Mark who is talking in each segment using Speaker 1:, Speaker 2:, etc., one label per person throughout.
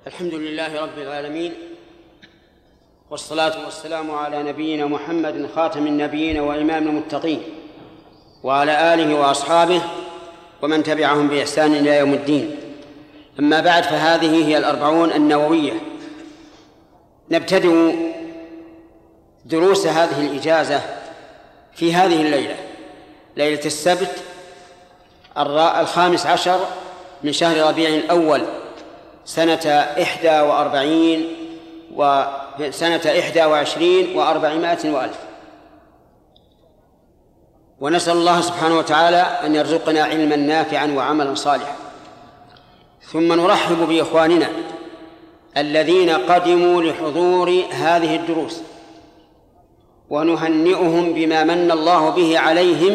Speaker 1: الحمد لله رب العالمين، والصلاة والسلام على نبينا محمد خاتم النبيين وإمام المتقين، وعلى آله وأصحابه ومن تبعهم بإحسان إلى يوم الدين. أما بعد، فهذه هي الأربعون النووية. نبتدئ دروس هذه الإجازة في هذه الليلة، ليلة السبت 15 من شهر ربيع الأول سنة 21 و400 وألف. ونسأل الله سبحانه وتعالى أن يرزقنا علما نافعا وعملا صالحا. ثم نرحب بإخواننا الذين قدموا لحضور هذه الدروس، ونهنئهم بما من الله به عليهم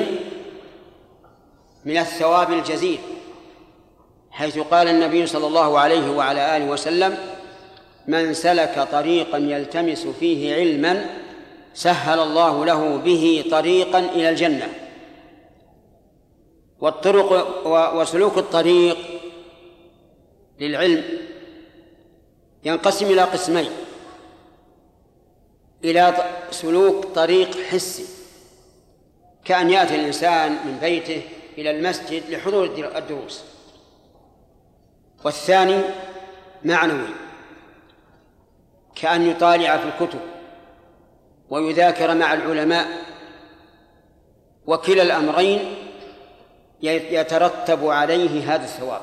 Speaker 1: من الثواب الجزيل، حيث قال النبي صلى الله عليه وعلى آله وسلم: من سلك طريقا يلتمس فيه علما سهل الله له به طريقا إلى الجنة. وسلوك الطريق للعلم ينقسم إلى قسمين: إلى سلوك طريق حسي، كأن يأتي الإنسان من بيته إلى المسجد لحضور الدروس، والثاني معنوي، كأن يطالع في الكتب ويذاكر مع العلماء. وكلا الأمرين يترتب عليه هذا الثواب.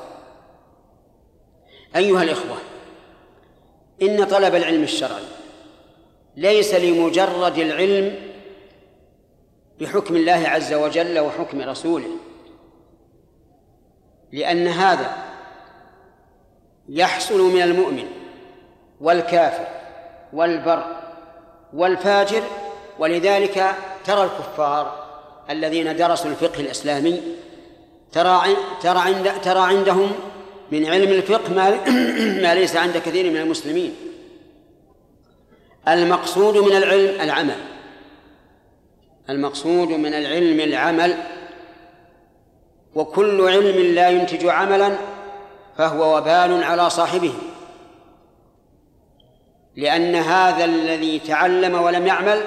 Speaker 1: أيها الإخوة، إن طلب العلم الشرعي ليس لمجرد العلم بحكم الله عز وجل وحكم رسوله، لأن هذا يحصل من المؤمن والكافر والبر والفاجر. ولذلك ترى الكفار الذين درسوا الفقه الإسلامي ترى عندهم من علم الفقه ما ليس عند كثير من المسلمين. المقصود من العلم العمل، المقصود من العلم العمل، وكل علم لا ينتج عملا فهو وبال على صاحبه، لأن هذا الذي تعلم ولم يعمل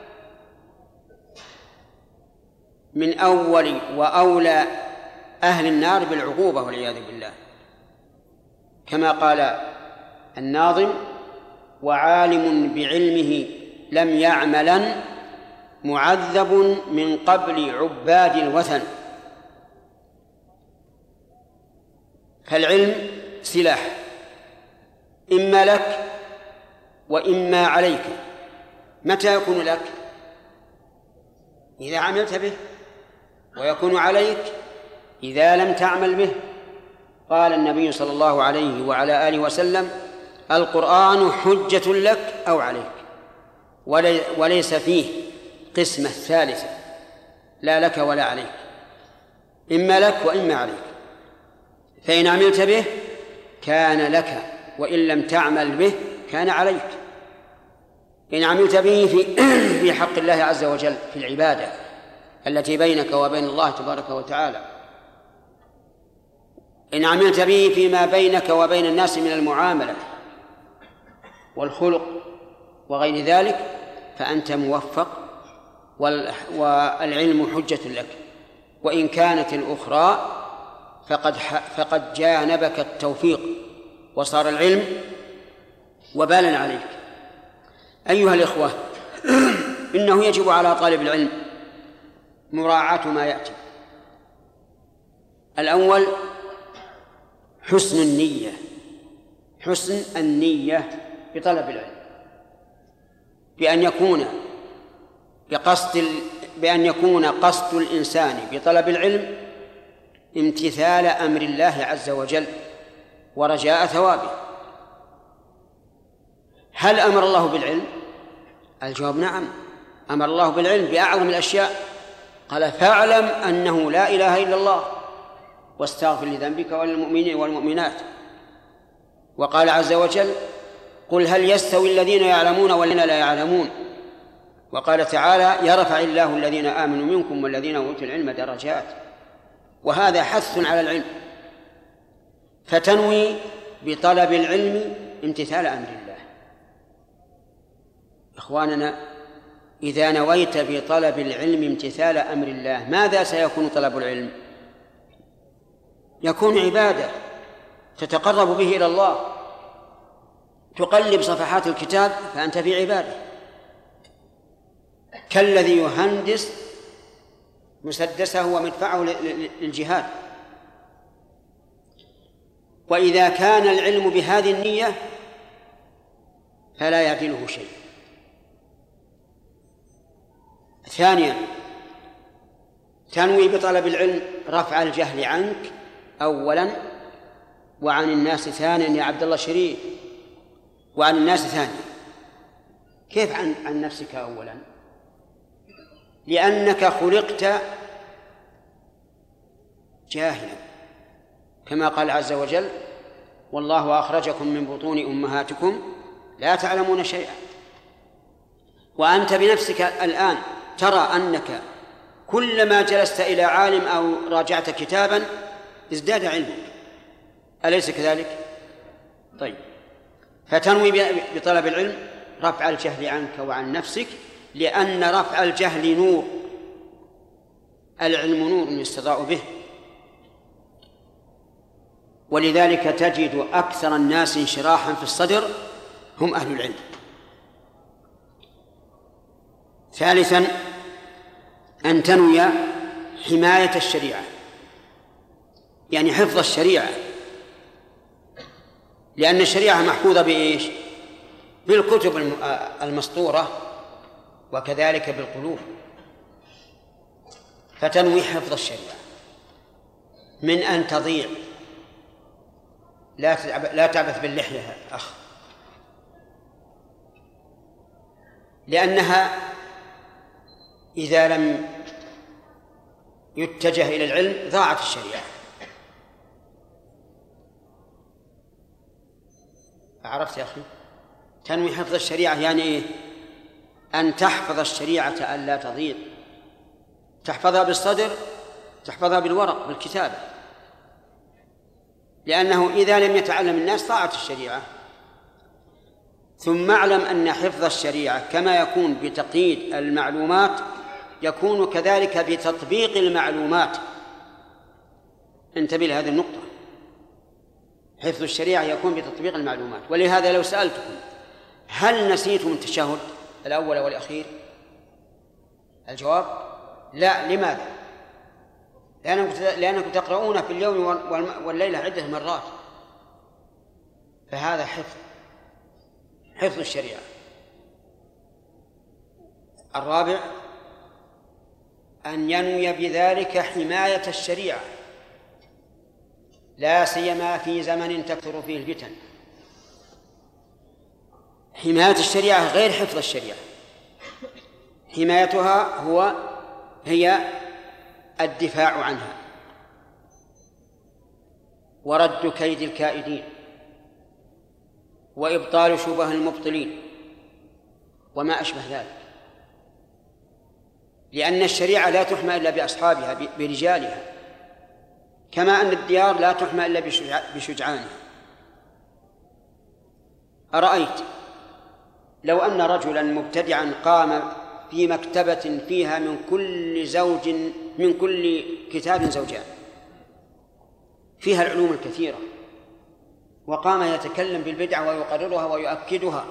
Speaker 1: من أول وأولى أهل النار بالعقوبة والعياذ بالله، كما قال الناظم: وعالم بعلمه لم يعملا معذب من قبل عباد الوثن. فالعلم سلاح، إما لك وإما عليك. متى يكون لك؟ إذا عملت به، ويكون عليك إذا لم تعمل به. قال النبي صلى الله عليه وعلى آله وسلم: القرآن حجة لك أو عليك، وليس فيه قسمة ثالثة، لا لك ولا عليك، إما لك وإما عليك. فإن عملت به كان لك، وإن لم تعمل به كان عليك. إن عملت به في حق الله عز وجل في العبادة التي بينك وبين الله تبارك وتعالى، إن عملت به فيما بينك وبين الناس من المعاملة والخلق وغير ذلك، فأنت موفق، والعلم حجة لك. وإن كانت الأخرى فقد جانبك التوفيق وصار العلم وبالا عليك. أيها الإخوة، إنه يجب على طالب العلم مراعاة ما يأتي. الأول حسن النية، حسن النية بطلب العلم، بأن يكون قصد الإنسان بطلب العلم امتثال أمر الله عز وجل ورجاء ثوابه. هل أمر الله بالعلم؟ الجواب نعم، أمر الله بالعلم بأعظم الأشياء. قال: فاعلم أنه لا إله إلا الله واستغفر لذنبك وللمؤمنين والمؤمنات. وقال عز وجل: قل هل يستوي الذين يعلمون والذين لا يعلمون. وقال تعالى: يرفع الله الذين آمنوا منكم والذين أوتوا العلم درجات. وهذا حث على العلم. فتنوي بطلب العلم امتثال أمر الله. إخواننا، إذا نويت بطلب العلم امتثال أمر الله، ماذا سيكون طلب العلم؟ يكون عبادة تتقرب به إلى الله، تقلب صفحات الكتاب فأنت في عبادة، كالذي يهندس مسدسه ومدفعه للجهاد. وإذا كان العلم بهذه النية فلا يعدله شيء. ثانيا، تنوي بطلب العلم رفع الجهل عنك أولا، وعن الناس ثانيا يا عبد الله شريف، وعن الناس ثانيا. كيف عن نفسك أولا؟ لأنك خلقت جاهلا، كما قال عز وجل: والله أخرجكم من بطون أمهاتكم لا تعلمون شيئا. وأنت بنفسك الآن ترى أنك كلما جلست إلى عالم أو راجعت كتابا ازداد علمك، أليس كذلك؟ طيب، فتنوي بطلب العلم رفع الجهل عنك وعن نفسك، لأن رفع الجهل نور، العلم نور يستضاء به. ولذلك تجد أكثر الناس انشراحا في الصدر هم أهل العلم. ثالثا، أن تنوي حماية الشريعة، يعني حفظ الشريعة، لأن الشريعة محفوظة بإيش؟ بالكتب المسطورة، وكذلك بالقلوب. فتنوي حفظ الشريعة من أن تضيع. لا تعبث باللحية أخ، لأنها إذا لم يتجه إلى العلم ضاعت الشريعة. عرفت يا أخي؟ تنوي حفظ الشريعة يعني إيه؟ أن تحفظ الشريعة ألا تضيع، تحفظها بالصدر، تحفظها بالورق بالكتابة، لأنه إذا لم يتعلم الناس ضاعت الشريعة. ثم اعلم أن حفظ الشريعة كما يكون بتقييد المعلومات يكون كذلك بتطبيق المعلومات. انتبه لهذه النقطة، حفظ الشريعة يكون بتطبيق المعلومات. ولهذا لو سألتكم هل نسيتم التشهد الأول والأخير؟ الجواب لا. لماذا؟ لأنكم تقرؤونه في اليوم والليلة عدة مرات، فهذا حفظ الشريعة. الرابع، أن ينوي بذلك حماية الشريعة، لا سيما في زمن تكثر فيه الفتن. حماية الشريعة غير حفظ الشريعة. حمايتها هي الدفاع عنها ورد كيد الكائدين وإبطال شبه المبطلين وما أشبه ذلك، لأن الشريعة لا تحمى إلا بأصحابها برجالها، كما أن الديار لا تحمى إلا بشجعانها. أرأيت لو أن رجلا مبتدعا قام في مكتبة فيها من كل كتاب زوجان، فيها العلوم الكثيرة، وقام يتكلم بالبدع ويقررها ويؤكدها،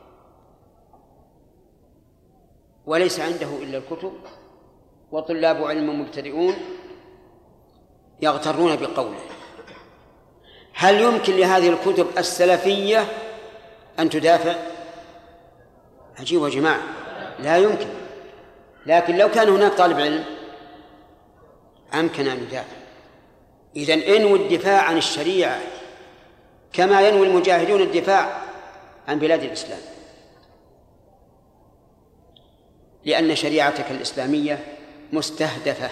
Speaker 1: وليس عنده إلا الكتب، وطلاب علم مبتدئون يغترون بقوله، هل يمكن لهذه الكتب السلفية أن تدافع؟ عجيب يا جماعة، لا يمكن. لكن لو كان هناك طالب علم أمكن أن يدافع. إذن انوي الدفاع عن الشريعة كما ينوي المجاهدون الدفاع عن بلاد الإسلام، لأن شريعتك الإسلامية مستهدفة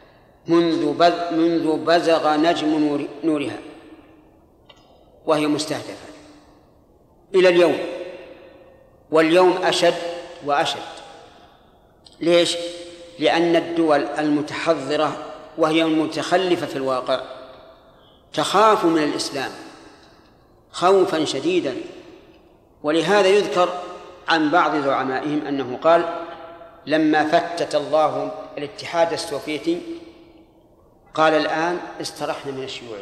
Speaker 1: منذ بزغ نجم نورها، وهي مستهدفة إلى اليوم، واليوم أشد وأشد. ليش؟ لأن الدول المتحضرة وهي المتخلفة في الواقع تخاف من الإسلام خوفا شديدا، ولهذا يذكر عن بعض زعمائهم أنه قال لما فتت الله الاتحاد السوفيتي قال الآن استرحنا من الشيوعية،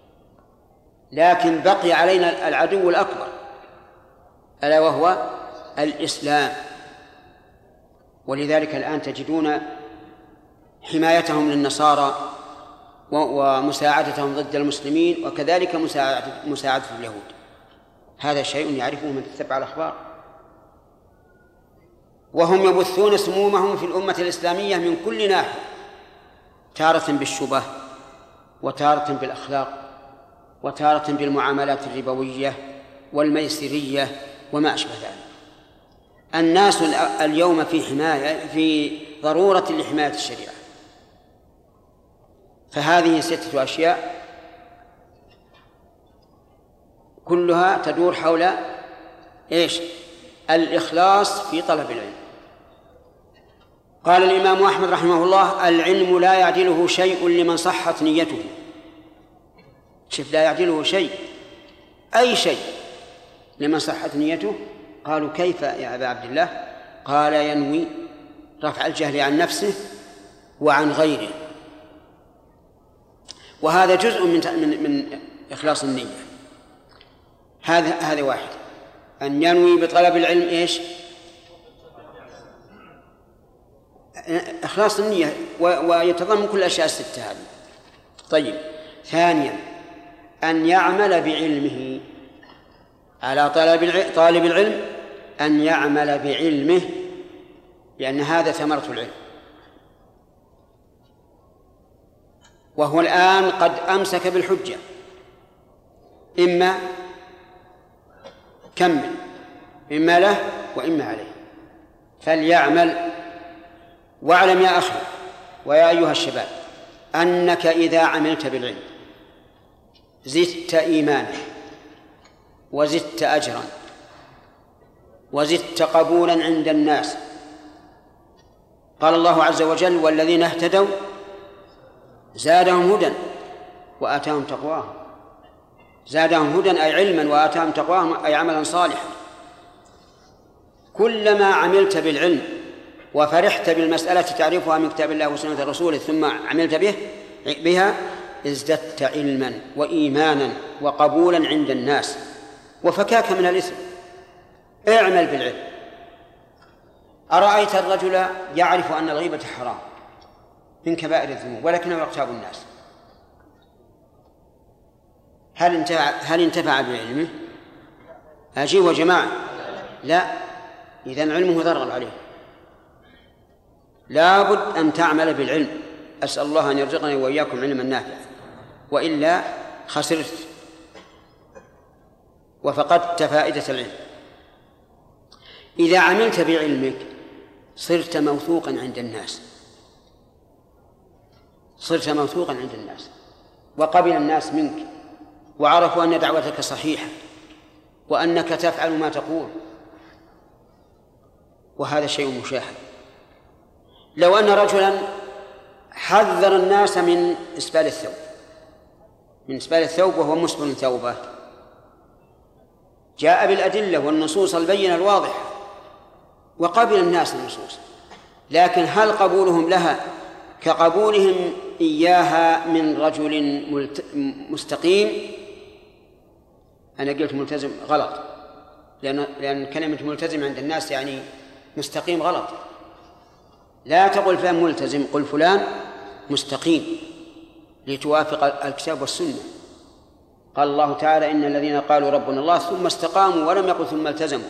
Speaker 1: لكن بقي علينا العدو الأكبر ألا وهو الإسلام. ولذلك الآن تجدون حمايتهم للنصارى ومساعدتهم ضد المسلمين، وكذلك مساعدة اليهود. هذا شيء يعرفه من تتبع الأخبار. وهم يبثون سمومهم في الأمة الإسلامية من كل ناحية، تارة بالشبه، وتارة بالأخلاق، وتارة بالمعاملات الربوية والميسرية وما أشبه ذلك. الناس اليوم في ضرورة لحماية الشريعة. فهذه 6 أشياء كلها تدور حول إيش؟ الإخلاص في طلب العلم. قال الإمام أحمد رحمه الله: العلم لا يعدله شيء لمن صحت نيته. شوف، لا يعدله شيء، أي شيء لمن صحت نيته. قالوا: كيف يا أبا عبد الله؟ قال: ينوي رفع الجهل عن نفسه وعن غيره. وهذا جزء من إخلاص النية. هذا واحد، أن ينوي بطلب العلم إيش؟ إخلاص النية، ويتضمن كل الأشياء 6 هذه. طيب، ثانيا أن يعمل بعلمه. على طالب العلم أن يعمل بعلمه، لأن هذا ثمرة العلم. وهو الآن قد أمسك بالحجة، إما كمل، إما له وإما عليه، فليعمل. واعلم يا أخي ويا أيها الشباب أنك إذا عملت بالعلم زدت إيمانا، وزدت أجرا، وزدت قبولا عند الناس. قال الله عز وجل: والذين اهتدوا زادهم هدى وآتاهم تقواهم. زادهم هدى أي علما، وآتاهم تقواهم أي عملا صالحا. كلما عملت بالعلم وفرحت بالمسألة تعرفها من كتاب الله وسنة رسوله ثم عملت بها ازددت علما وإيمانا وقبولا عند الناس وفكاك من الإثم. اعمل بالعلم. أرأيت الرجل يعرف أن الغيبة حرام من كبائر الذنوب ولكنه يغتاب الناس، هل انتفع بعلمه؟ أجيب يا جماعة، لا. إذن علمه ضرر عليه. لا بد أن تعمل بالعلم. أسأل الله أن يرزقني وإياكم علما نافعا، وإلا خسرت وفقدت فائدة العلم. إذا عملت بعلمك صرت موثوقا عند الناس، صرت موثوقا عند الناس، وقبل الناس منك، وعرفوا أن دعوتك صحيحة، وأنك تفعل ما تقول. وهذا شيء مشاهد. لو أن رجلا حذر الناس من إسبال الثوب وهو مسبل ثوبه، جاء بالأدلة والنصوص البينة الواضحة وقبل الناس النصوص، لكن هل قبولهم لها كقبولهم إياها من رجل مستقيم؟ أنا قلت ملتزم غلط، لأن كلمة ملتزم عند الناس يعني مستقيم غلط. لا تقل فلان ملتزم، قل فلان مستقيم لتوافق الكتاب والسنة. قال الله تعالى: إن الذين قالوا ربنا الله ثم استقاموا ولم يقل ثم التزموا.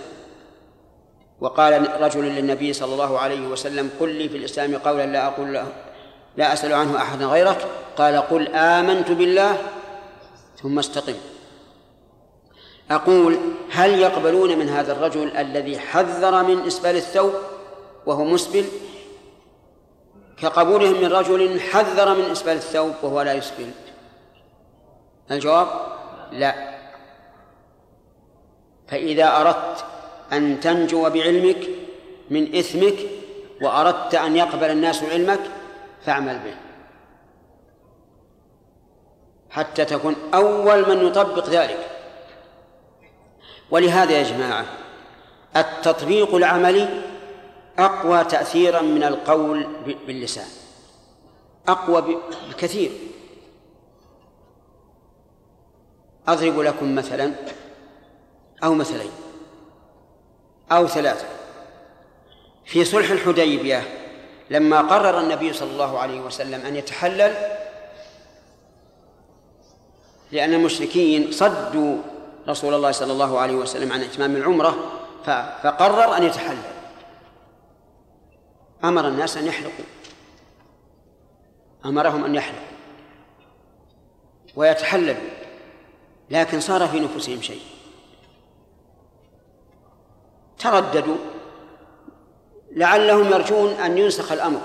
Speaker 1: وقال رجل للنبي صلى الله عليه وسلم: قل لي في الإسلام قولا لا أسأل عنه أحدا غيرك. قال: قل آمنت بالله ثم استقم. أقول: هل يقبلون من هذا الرجل الذي حذر من إسبال الثوب وهو مسبل كقبولهم من رجل حذر من إسبال الثوب وهو لا يسبل؟ الجواب: لا. فإذا أردت أن تنجو بعلمك من إثمك وأردت أن يقبل الناس علمك فاعمل به حتى تكون أول من يطبق ذلك. ولهذا يا جماعة التطبيق العملي أقوى تأثيرا من القول باللسان، أقوى بكثير. أضرب لكم مثلا أو مثلين أو ثلاثة. في صلح الحديبية لما قرر النبي صلى الله عليه وسلم أن يتحلل، لأن المشركين صدوا رسول الله صلى الله عليه وسلم عن إتمام العمرة، فقرر أن يتحلل. أمر الناس أن يحلقوا، أمرهم أن يحلقوا ويتحللوا، لكن صار في نفوسهم شيء، ترددوا لعلهم يرجون أن ينسخ الأمر،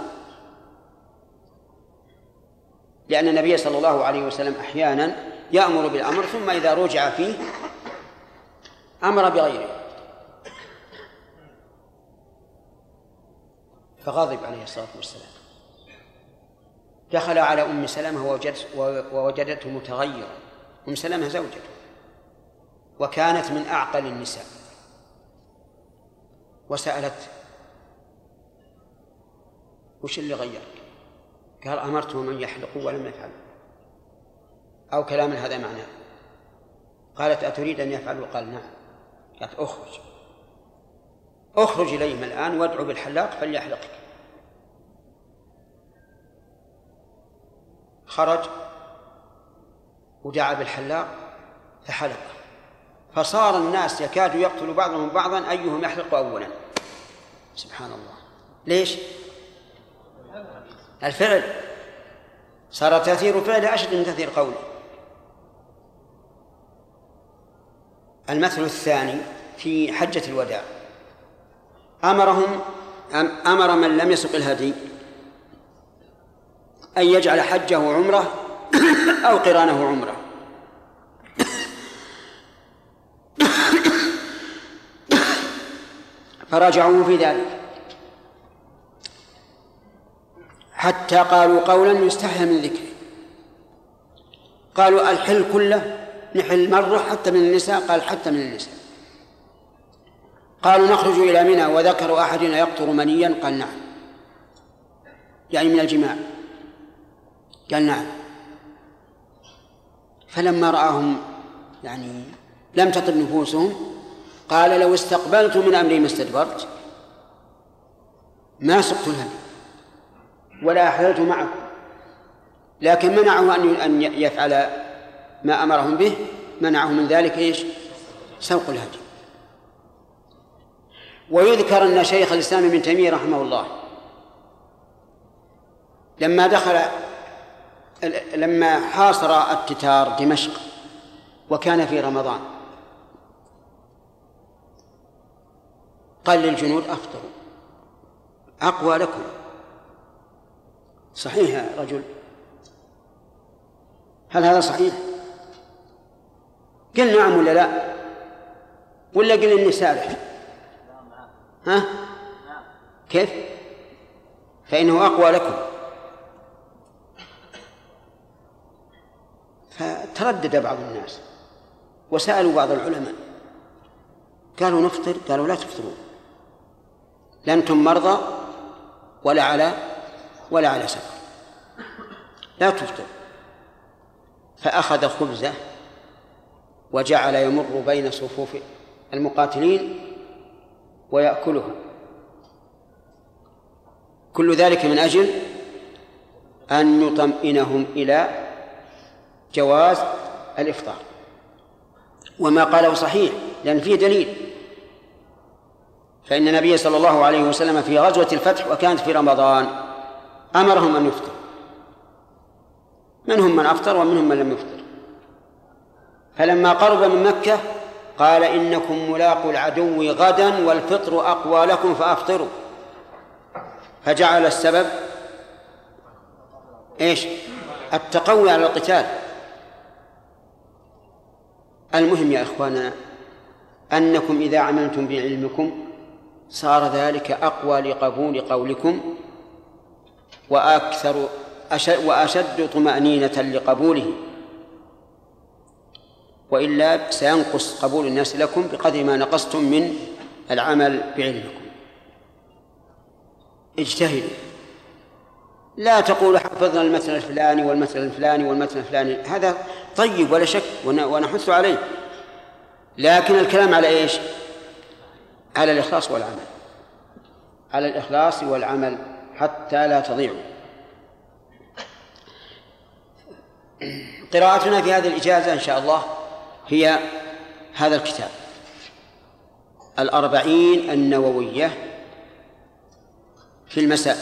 Speaker 1: لأن النبي صلى الله عليه وسلم أحيانا يأمر بالأمر ثم إذا رجع فيه أمر بغيره، فغضب عليه الصلاة والسلام. دخل على أم سلمة ووجدته متغيرا. أم سلمة زوجته وكانت من أعقل النساء، وسألت: وش اللي غيرك؟ قال: أمرتهم أن يحلقوا ولم يفعلوا، أو كلام هذا معناه. قالت: أتريد أن يفعلوا؟ قال: نعم. قالت: أخرج إليهم الآن وادعو بالحلاق فليحلقك. خرج ودعا بالحلاق فحلق، فصار الناس يكاد يقتل بعضهم بعضا أيهم يحلق أولا. سبحان الله. ليش؟ الفعل، صار تأثير فعله أشد من تأثير قوله. المثل الثاني في حجة الوداع، أمر من لم يسق الهدي أن يجعل حجه عمرة أو قرانه عمرة، فرجعوه في ذلك حتى قالوا قولا يستحيى من ذكره. قالوا: الحل كله، نحل مرة حتى من النساء؟ قال: حتى من النساء. قالوا: نخرج إلى منى وذكر أحدنا يقطر منيا؟ قال: نعم، يعني من الجماع. قال: نعم. فلما رآهم يعني لم تطب نفوسهم قال: لو استقبلت من أمري ما استدبرت، ما سقت الهدي ولا أحللت معكم، لكن منعه أن يفعل ما أمرهم به، منعه من ذلك إيش؟ سوق الهدي. ويذكر أن شيخ الإسلام ابن تيمية رحمه الله لما حاصر التتار دمشق وكان في رمضان قال للجنود: أفطروا، أقوى لكم. صحيح يا رجل؟ هل هذا صحيح؟ قل نعم ولا لا؟ ولا قل إني سارح؟ ها؟ كيف؟ فإنه أقوى لكم. فتردد بعض الناس وسألوا بعض العلماء، قالوا: نفطر؟ قالوا: لا تفطرون، لا أنتم مرضى ولا على سفر، لا تفطر. فأخذ خبزة وجعل يمر بين صفوف المقاتلين ويأكلها، كل ذلك من أجل أن يطمئنهم إلى جواز الإفطار. وما قاله صحيح لأن فيه دليل، فإن النبي صلى الله عليه وسلم في غزوة الفتح وكانت في رمضان أمرهم أن يفطر، منهم من أفطر ومنهم من لم يفطر. فلما قرب من مكة قال: إنكم ملاقوا العدو غدا والفطر أقوى لكم فأفطروا. فجعل السبب إيش؟ التقوي على القتال. المهم يا إخواننا أنكم إذا عملتم بعلمكم صار ذلك أقوى لقبول قولكم وأشد طمأنينة لقبوله. وإلا سينقص قبول الناس لكم بقدر ما نقصتم من العمل بعلمكم. اجتهدوا، لا تقولوا حفظنا المثل الفلاني والمثل الفلاني والمثل الفلاني، هذا طيب ولا شك ونحث عليه، لكن الكلام على إيش؟ على الإخلاص والعمل، على الإخلاص والعمل حتى لا تضيعوا. قراءتنا في هذه الإجازة إن شاء الله هي هذا الكتاب 40 النووية في المساء،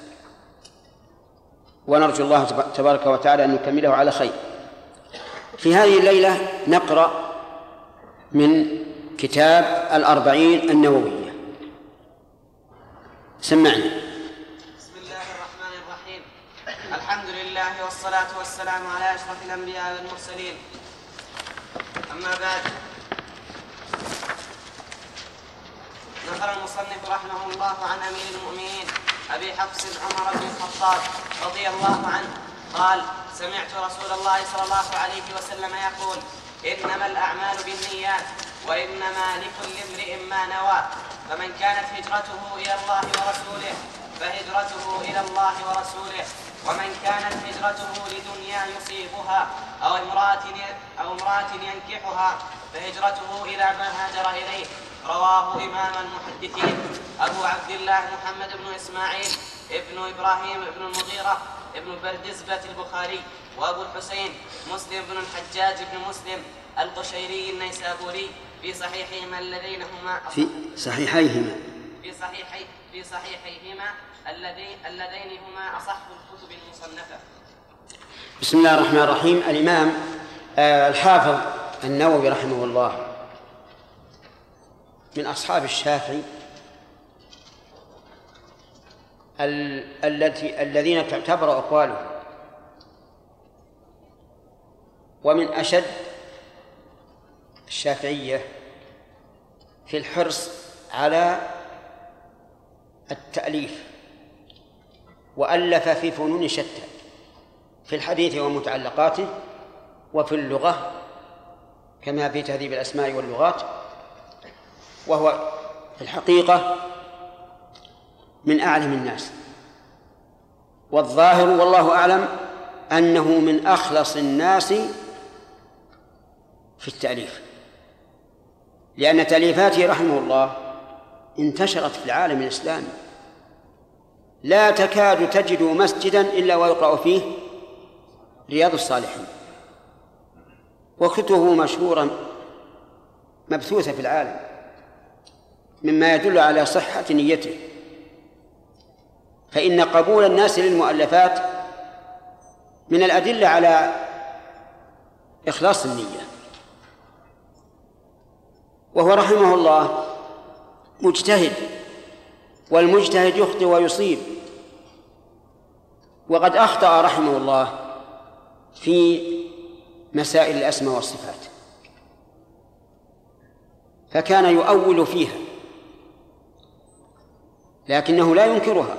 Speaker 1: ونرجو الله تبارك وتعالى أن نكمله على خير. في هذه الليلة نقرأ من كتاب 40 النووية. سمعنا.
Speaker 2: بسم الله الرحمن الرحيم. الحمد لله والصلاة والسلام على أشرف الأنبياء والمرسلين. أما بعد، نقل المصنف رحمه الله عن أمير المؤمنين أبي حفص عمر بن الخطاب رضي الله عنه قال: سمعت رسول الله صلى الله عليه وسلم يقول: إنما الأعمال بالنيات وإنما لكل امرئ ما نوى، فمن كانت هجرته إلى الله ورسوله فهجرته إلى الله ورسوله، ومن كانت هجرته لدنيا يصيبها أو امرأة ينكحها فهجرته إلى ما هاجر إليه. رواه إمام المحدثين أبو عبد الله محمد بن إسماعيل ابن إبراهيم بن المغيرة ابن بردزبة البخاري، وأبو الحسين مسلم بن الحجاج بن مسلم القشيري النيسابوري في صحيحيهما اللذين هما أصح الكتب المصنفة.
Speaker 1: بسم الله الرحمن الرحيم. الإمام الحافظ النووي رحمه الله من أصحاب الشافعي الذين تعتبر أقواله، ومن أشد الشافعية في الحرص على التأليف، وألف في فنون شتى، في الحديث ومتعلقاته، وفي اللغة كما في تهذيب الأسماء واللغات، وهو في الحقيقة من أعلم الناس، والظاهر والله أعلم أنه من أخلص الناس في التأليف، لأن تأليفاته رحمه الله انتشرت في العالم الإسلامي، لا تكاد تجد مسجدا إلا ويقرأ فيه رياض الصالحين، وكتبه مشهورة مبثوثة في العالم، مما يدل على صحة نيته. فإن قبول الناس للمؤلفات من الأدلة على إخلاص النية. وهو رحمه الله مجتهد، والمجتهد يخطئ ويصيب، وقد أخطأ رحمه الله في مسائل الأسماء والصفات، فكان يؤول فيها لكنه لا ينكرها.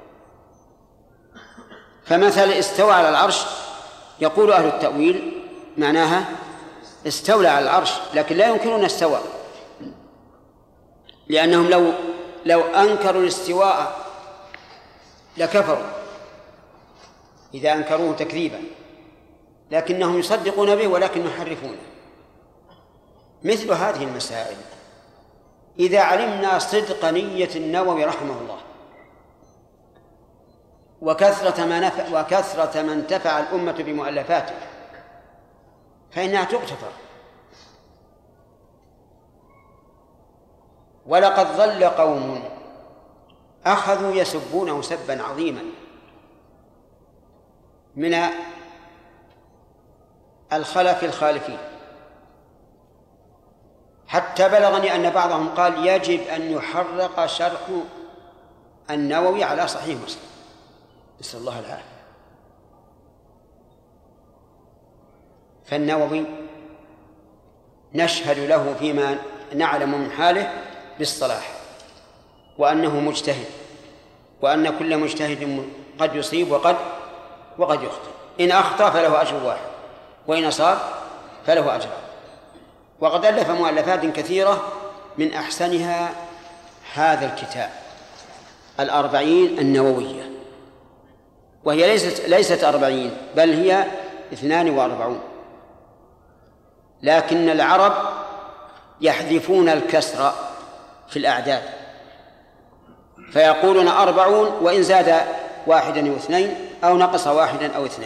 Speaker 1: فمثل استوى على العرش، يقول أهل التأويل معناها استولى على العرش، لكن لا ينكرون استوى، لأنهم لو أنكروا الاستواء لكفروا إذا أنكروه تكذيبا، لكنهم يصدقون به ولكن يحرفونه. مثل هذه المسائل إذا علمنا صدق نية النووي رحمه الله وكثرة ما انتفع الأمة بمؤلفاته فإنها تغتفر. ولقد ظل قوم أخذوا يسبونه سبا عظيما من الخلف الخالفين، حتى بلغني أن بعضهم قال يجب أن يحرق شرح النووي على صحيح مسلم، نسأل الله العافية. فالنووي نشهد له فيما نعلم من حاله بالصلاح، وأنه مجتهد، وأن كل مجتهد قد يصيب وقد يخطئ، إن أخطأ فله أجر واحد، وإن أصاب فله أجر. وقد ألف مؤلفات كثيرة من أحسنها هذا الكتاب 40 النووية، وهي ليست 40 بل هي 42، لكن العرب يحذفون الكسر في الأعداد فيقولون 40 وإن زاد 1 أو 2 أو نقص 1 أو 2.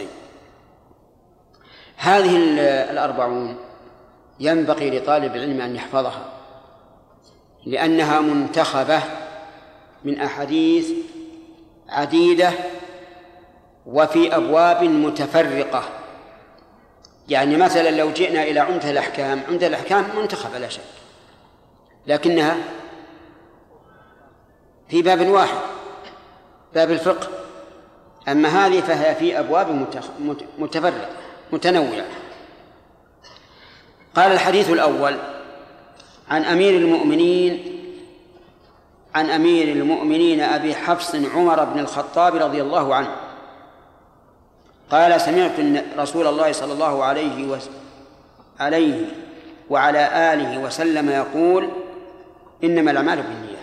Speaker 1: هذه 40 ينبغي لطالب العلم أن يحفظها، لأنها منتخبة من أحاديث عديدة وفي أبواب متفرقة. يعني مثلا لو جئنا إلى عمدة الأحكام منتخبة لا شك، لكنها في باب واحد، باب الفقه. أما هذه فهي في أبواب متفرقة متنوعة. قال: الحديث الأول عن أمير المؤمنين أبي حفص عمر بن الخطاب رضي الله عنه قال: سمعت رسول الله صلى الله عليه وعلى آله وسلم يقول: إنما الأعمال بالنيات.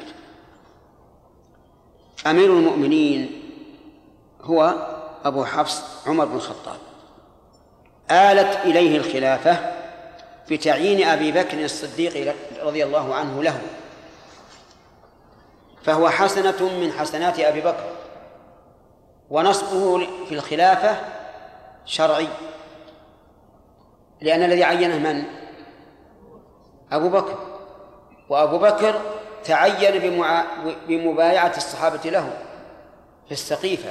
Speaker 1: أمير المؤمنين هو أبو حفص عمر بن الخطاب، آلت إليه الخلافة بتعيين أبي بكر الصديق رضي الله عنه له، فهو حسنة من حسنات أبي بكر، ونصبه في الخلافة شرعي، لأن الذي عينه من؟ أبو بكر، وأبو بكر تعين بمبايعة الصحابة له في السقيفة،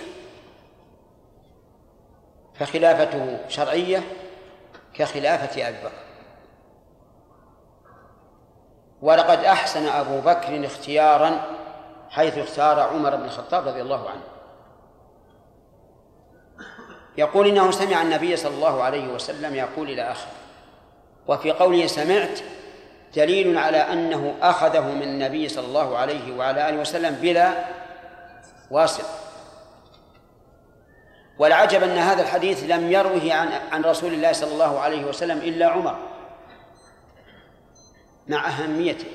Speaker 1: فخلافته شرعية كخلافة أبي بكر. ولقد أحسن أبو بكر اختيارا حيث اختار عمر بن الخطاب رضي الله عنه. يقول: إنه سمع النبي صلى الله عليه وسلم يقول إلى آخره. وفي قوله سمعت دليل على أنه أخذه من النبي صلى الله عليه وعلى آله وسلم بلا واسطة. والعجب أن هذا الحديث لم يروه عن رسول الله صلى الله عليه وسلم إلا عمر، مع أهميته،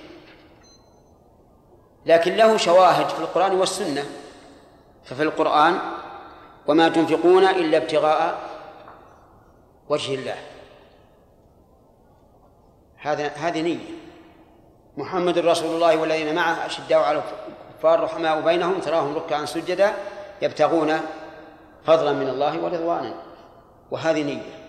Speaker 1: لكن له شواهد في القرآن والسنة. ففي القرآن: وما تنفقون إلا ابتغاء وجه الله، هذه نية. محمد رسول الله والذين معه أشداء على الكفار رحماء بينهم تراهم ركعا سجدا يبتغون فضلا من الله ورضوانا، وهذه نية.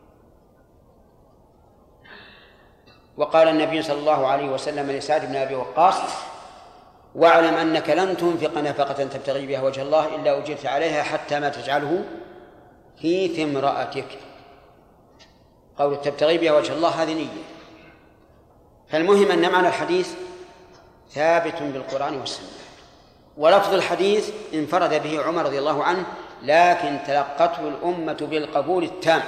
Speaker 1: وقال النبي صلى الله عليه وسلم لسعد بن أبي وقاص: واعلم أنك لن تنفق نفقة تبتغي بها وجه الله إلا أجرت عليها حتى ما تجعله في امرأتك. قول تبتغي بها وجه الله هذه نية. فالمهم أن معنى الحديث ثابت بالقرآن والسنة، ولفظ الحديث انفرد به عمر رضي الله عنه، لكن تلقته الأمة بالقبول التام،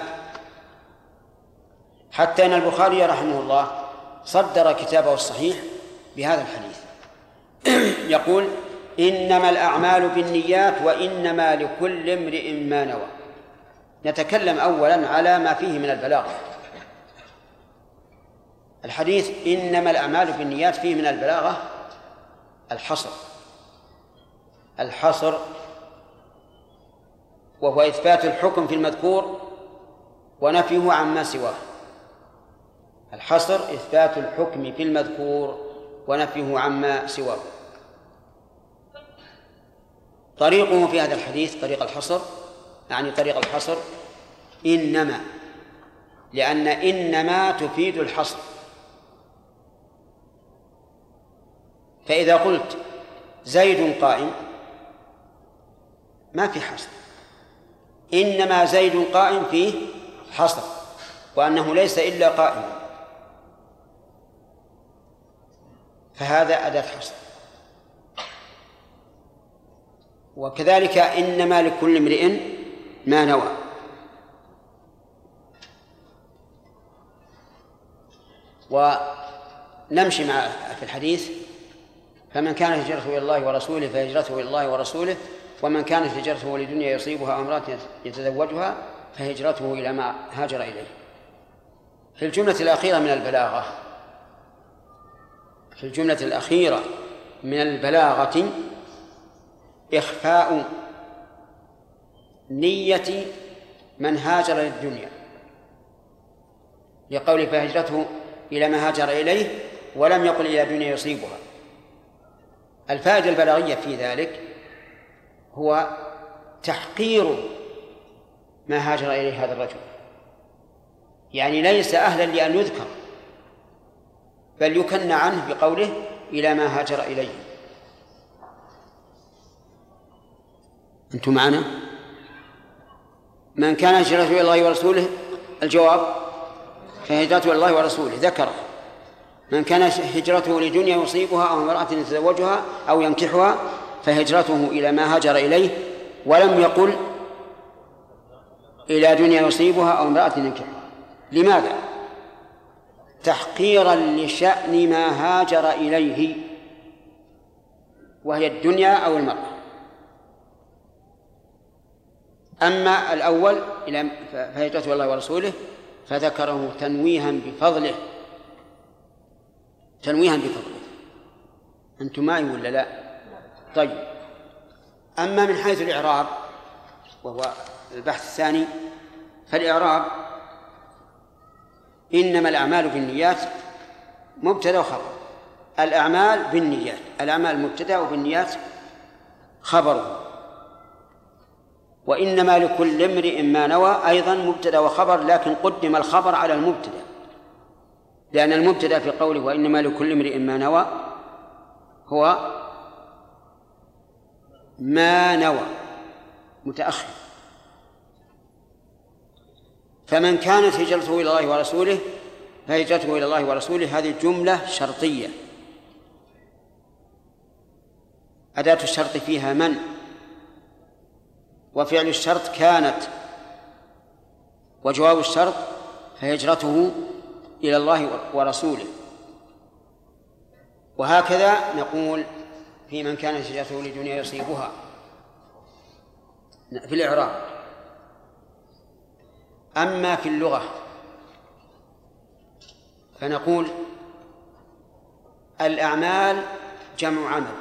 Speaker 1: حتى أن البخاري رحمه الله صدر كتابه الصحيح بهذا الحديث. يقول: إنما الأعمال بالنيات وإنما لكل امرئ ما نوى. نتكلم أولا على ما فيه من البلاغة. الحديث إنما الأعمال بالنيات فيه من البلاغة الحصر، وهو إثبات الحكم في المذكور ونفيه عما سواه. الحصر إثبات الحكم في المذكور ونفيه عما سواه. طريقه في هذا الحديث طريق الحصر إنما، لأن إنما تفيد الحصر. فإذا قلت زيد قائم ما في حصر، إنما زيد قائم فيه حصر، وأنه ليس إلا قائم، فهذا أداة حصر. وكذلك إنما لكل امرئ ما نوى. ونمشي في الحديث: فمن كانت هجرته إلى الله ورسوله فهجرته إلى الله ورسوله، ومن كانت هجرته لدنيا يصيبها أو امرأة يتزوجها فهجرته إلى ما هاجر إليه. في الجملة الأخيرة من البلاغة، في الجملة الأخيرة من البلاغة إخفاء نية من هاجر للدنيا، لقوله فهجرته إلى ما هاجر إليه ولم يقل إلى دنيا يصيبها. الفائدة البلاغية في ذلك هو تحقير ما هاجر إليه هذا الرجل، يعني ليس أهلا لأن يذكر، بل يكنى عنه بقوله إلى ما هاجر إليه. أنتم معنا؟ من كان هجرته إلى الله ورسوله، الجواب فهجرته إلى الله ورسوله ذكره. من كان هجرته لدنيا يصيبها أو امرأة يتزوجها أو ينكحها فهجرته إلى ما هاجر إليه، ولم يقل إلى دنيا يصيبها أو امرأة ينكحها. لماذا؟ تحقيرا لشأن ما هاجر إليه، وهي الدنيا أو المرأة. أما الأول فهجرته إلى الله ورسوله فذكره تنويها بفضله، تنويها بفضله. أنتم معي ولا لا؟ طيب، أما من حيث الإعراب وهو البحث الثاني، فالإعراب إنما الأعمال بالنيات مبتدأ وخبر. الأعمال بالنيات، الأعمال مبتدأ وبالنيات خبره. وإنما لكل امرئ ما نوى أيضا مبتدأ وخبر، لكن قدم الخبر على المبتدأ، لأن المبتدأ في قوله وإنما لكل امرئ ما نوى هو ما نوى متأخر. فمن كانت هجرته إلى الله ورسوله فهجرته إلى الله ورسوله، هذه جملة شرطية أداة الشرط فيها من، وفعل الشرط كانت، وجواب الشرط فهجرته إلى الله ورسوله. وهكذا نقول في من كانت هجرته لدنيا يصيبها في الإعراب. أما في اللغة فنقول الأعمال جمع عمل،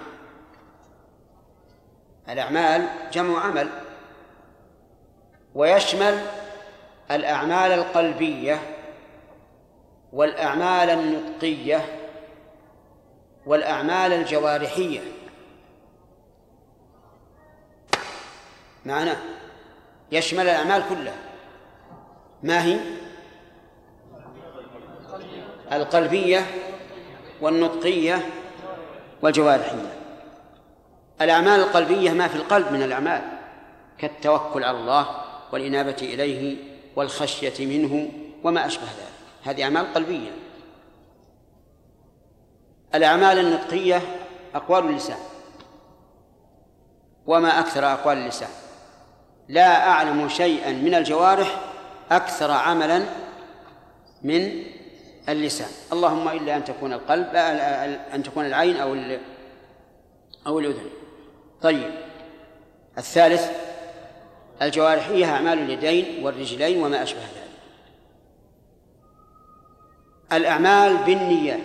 Speaker 1: الأعمال جمع عمل، ويشمل الأعمال القلبية والأعمال النطقية والأعمال الجوارحية. معناه يشمل الأعمال كلها. ما هي؟ القلبية والنطقية والجوارحية. الأعمال القلبية ما في القلب من الأعمال، كالتوكل على الله والإنابة إليه والخشية منه وما أشبه ذلك، هذه أعمال قلبية. الأعمال النطقية أقوال اللسان، وما أكثر أقوال اللسان، لا أعلم شيئا من الجوارح أكثر عملا من اللسان، اللهم إلا أن تكون القلب، أن تكون العين أو الأذن. طيب، الثالث الجوارحية أعمال اليدين والرجلين وما أشبه ذلك. الأعمال بالنيات،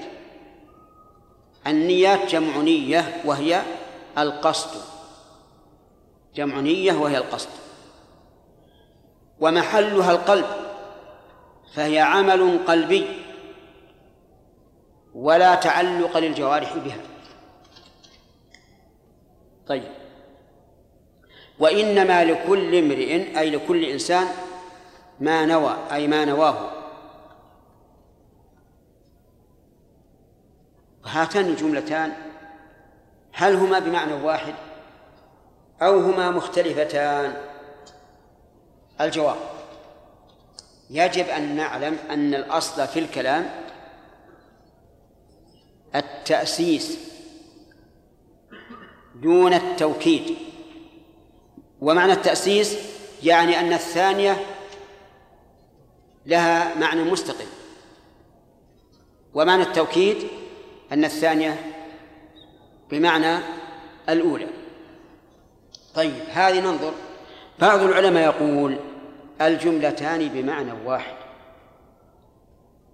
Speaker 1: النيات جمع نية وهي القصد، جمع نية وهي القصد، ومحلها القلب، فهي عمل قلبي ولا تعلق للجوارح بها. طيب، وإنما لكل امرئ أي لكل إنسان ما نوى أي ما نواه. هاتان الجملتان هل هما بمعنى واحد أو هما مختلفتان؟ الجواب يجب أن نعلم أن الأصل في الكلام التأسيس دون التوكيد. ومعنى التأسيس يعني أن الثانية لها معنى مستقل، ومعنى التوكيد أن الثانية بمعنى الأولى. طيب، هذه ننظر. بعض العلماء يقول الجملتان بمعنى واحد،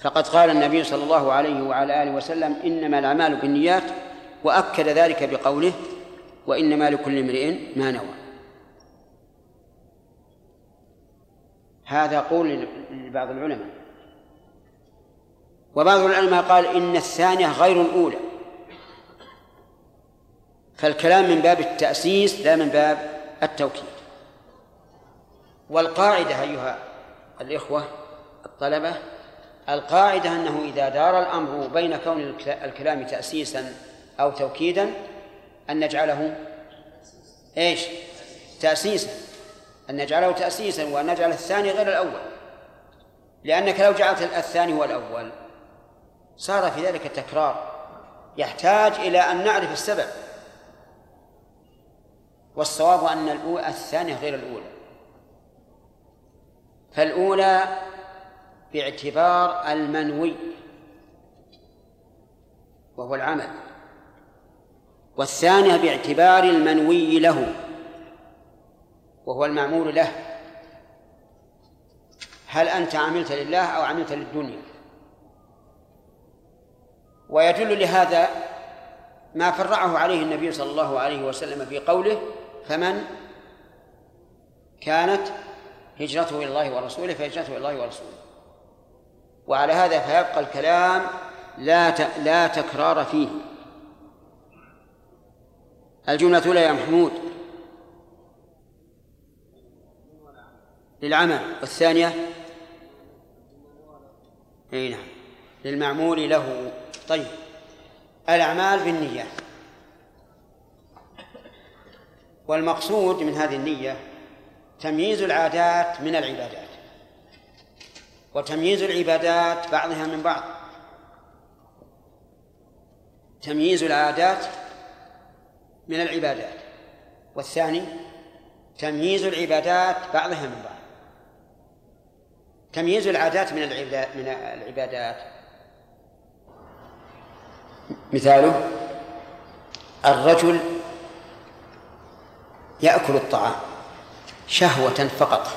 Speaker 1: فقد قال النبي صلى الله عليه وعلى آله وسلم إنما الأعمال بالنيات، وأكد ذلك بقوله وإنما لكل امرئ ما نوى. هذا قول لبعض العلماء. وبعض العلماء قال إن الثانية غير الأولى، فالكلام من باب التأسيس لا من باب التوكيد. والقاعدة أيها الإخوة الطلبة، القاعدة أنه إذا دار الأمر بين كون الكلام تأسيسا أو توكيدا أن نجعله إيش؟ تأسيسا، أن نجعله تأسيسا، وأن نجعل الثاني غير الأول، لأنك لو جعلت الثاني هو الأول صار في ذلك تكرار يحتاج إلى أن نعرف السبب. والصواب أن الثانية غير الأولى، فالأولى باعتبار المنوي وهو العمل، والثانية باعتبار المنوي له وهو المعمول له. هل أنت عملت لله أو عملت للدنيا؟ ويدل لهذا ما فرعه عليه النبي صلى الله عليه وسلم في قوله فمن كانت هجرته إلى الله ورسوله فهجرته إلى الله ورسوله. وعلى هذا فيبقى الكلام لا تكرار فيه. الجملة الأولى يا محمود للعمل، والثانية أي نعم للمعمول له. طيب، الأعمال بالنية، والمقصود من هذه النية تمييز العادات من العبادات، وتمييز العبادات بعضها من بعض. تمييز العادات من العبادات، والثاني تمييز العبادات بعضها من بعض. تمييز العادات من العبادات مثاله الرجل يأكل الطعام شهوة فقط،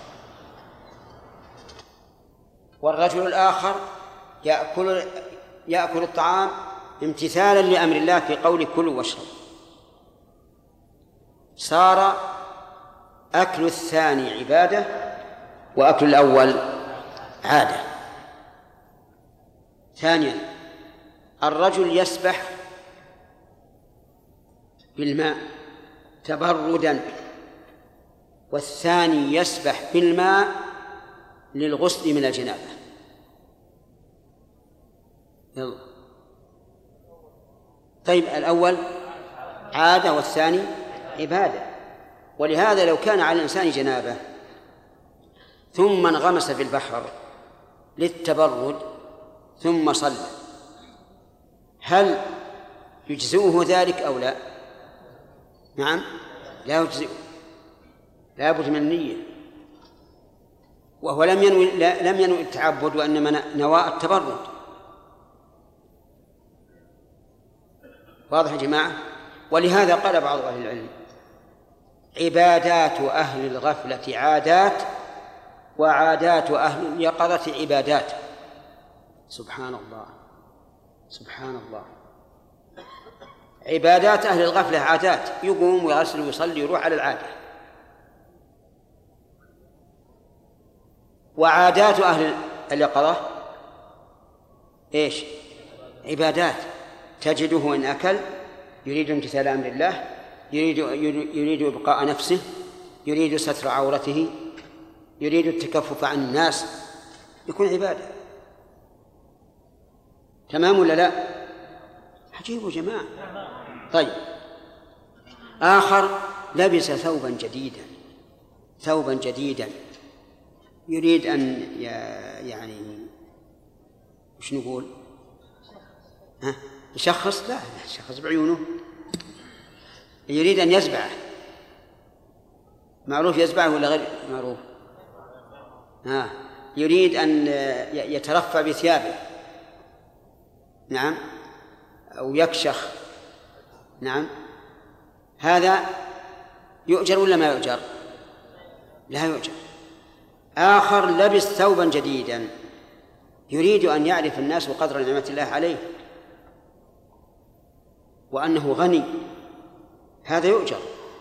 Speaker 1: والرجل الآخر يأكل الطعام امتثالا لأمر الله في قول كلوا واشربوا. صار أكل الثاني عبادة وأكل الأول عادة. ثانيا الرجل يسبح بالماء تبردا، والثاني يسبح بالماء للغسل من الجنابة. يلا. طيب، الأول عادة والثاني عبادة. ولهذا لو كان على الإنسان جنابة ثم انغمس في البحر للتبرد ثم صلى، هل يجزئه ذلك أو لا؟ نعم، لا يجزئه، لا بد من النية. وهو لم ينوي التعبد، وإنما نوى التبرد. واضح يا جماعة؟ ولهذا قال بعض أهل العلم عبادات أهل الغفلة عادات، وعادات أهل اليقظة عبادات. سبحان الله سبحان الله. عبادات أهل الغفلة عادات، يقوم ويغسل ويصلي ويروح على العادة. وعادات أهل اليقظة إيش؟ عبادات. تجده إن أكل يريد امتثال أمر الله، يريد إبقاء نفسه، يريد ستر عورته، يريد التكفف عن الناس، يكون عبادة. تمام ولا لا؟ عجيب يا جماعة. طيب، آخر لبس ثوبا جديدا يريد أن يعني وش نقول؟ يشخص؟ لا يشخص بعيونه، يريد أن يزبعه. معروف يزبعه ولا غير معروف؟ يريد أن يترفع بثيابه، نعم، أو يكشخ، نعم. هذا يؤجر ولا ما يؤجر؟ لا يؤجر. آخر لبس ثوبا جديدا يريد أن يعرف الناس قدر نعمة الله عليه وأنه غني، هذا يؤجر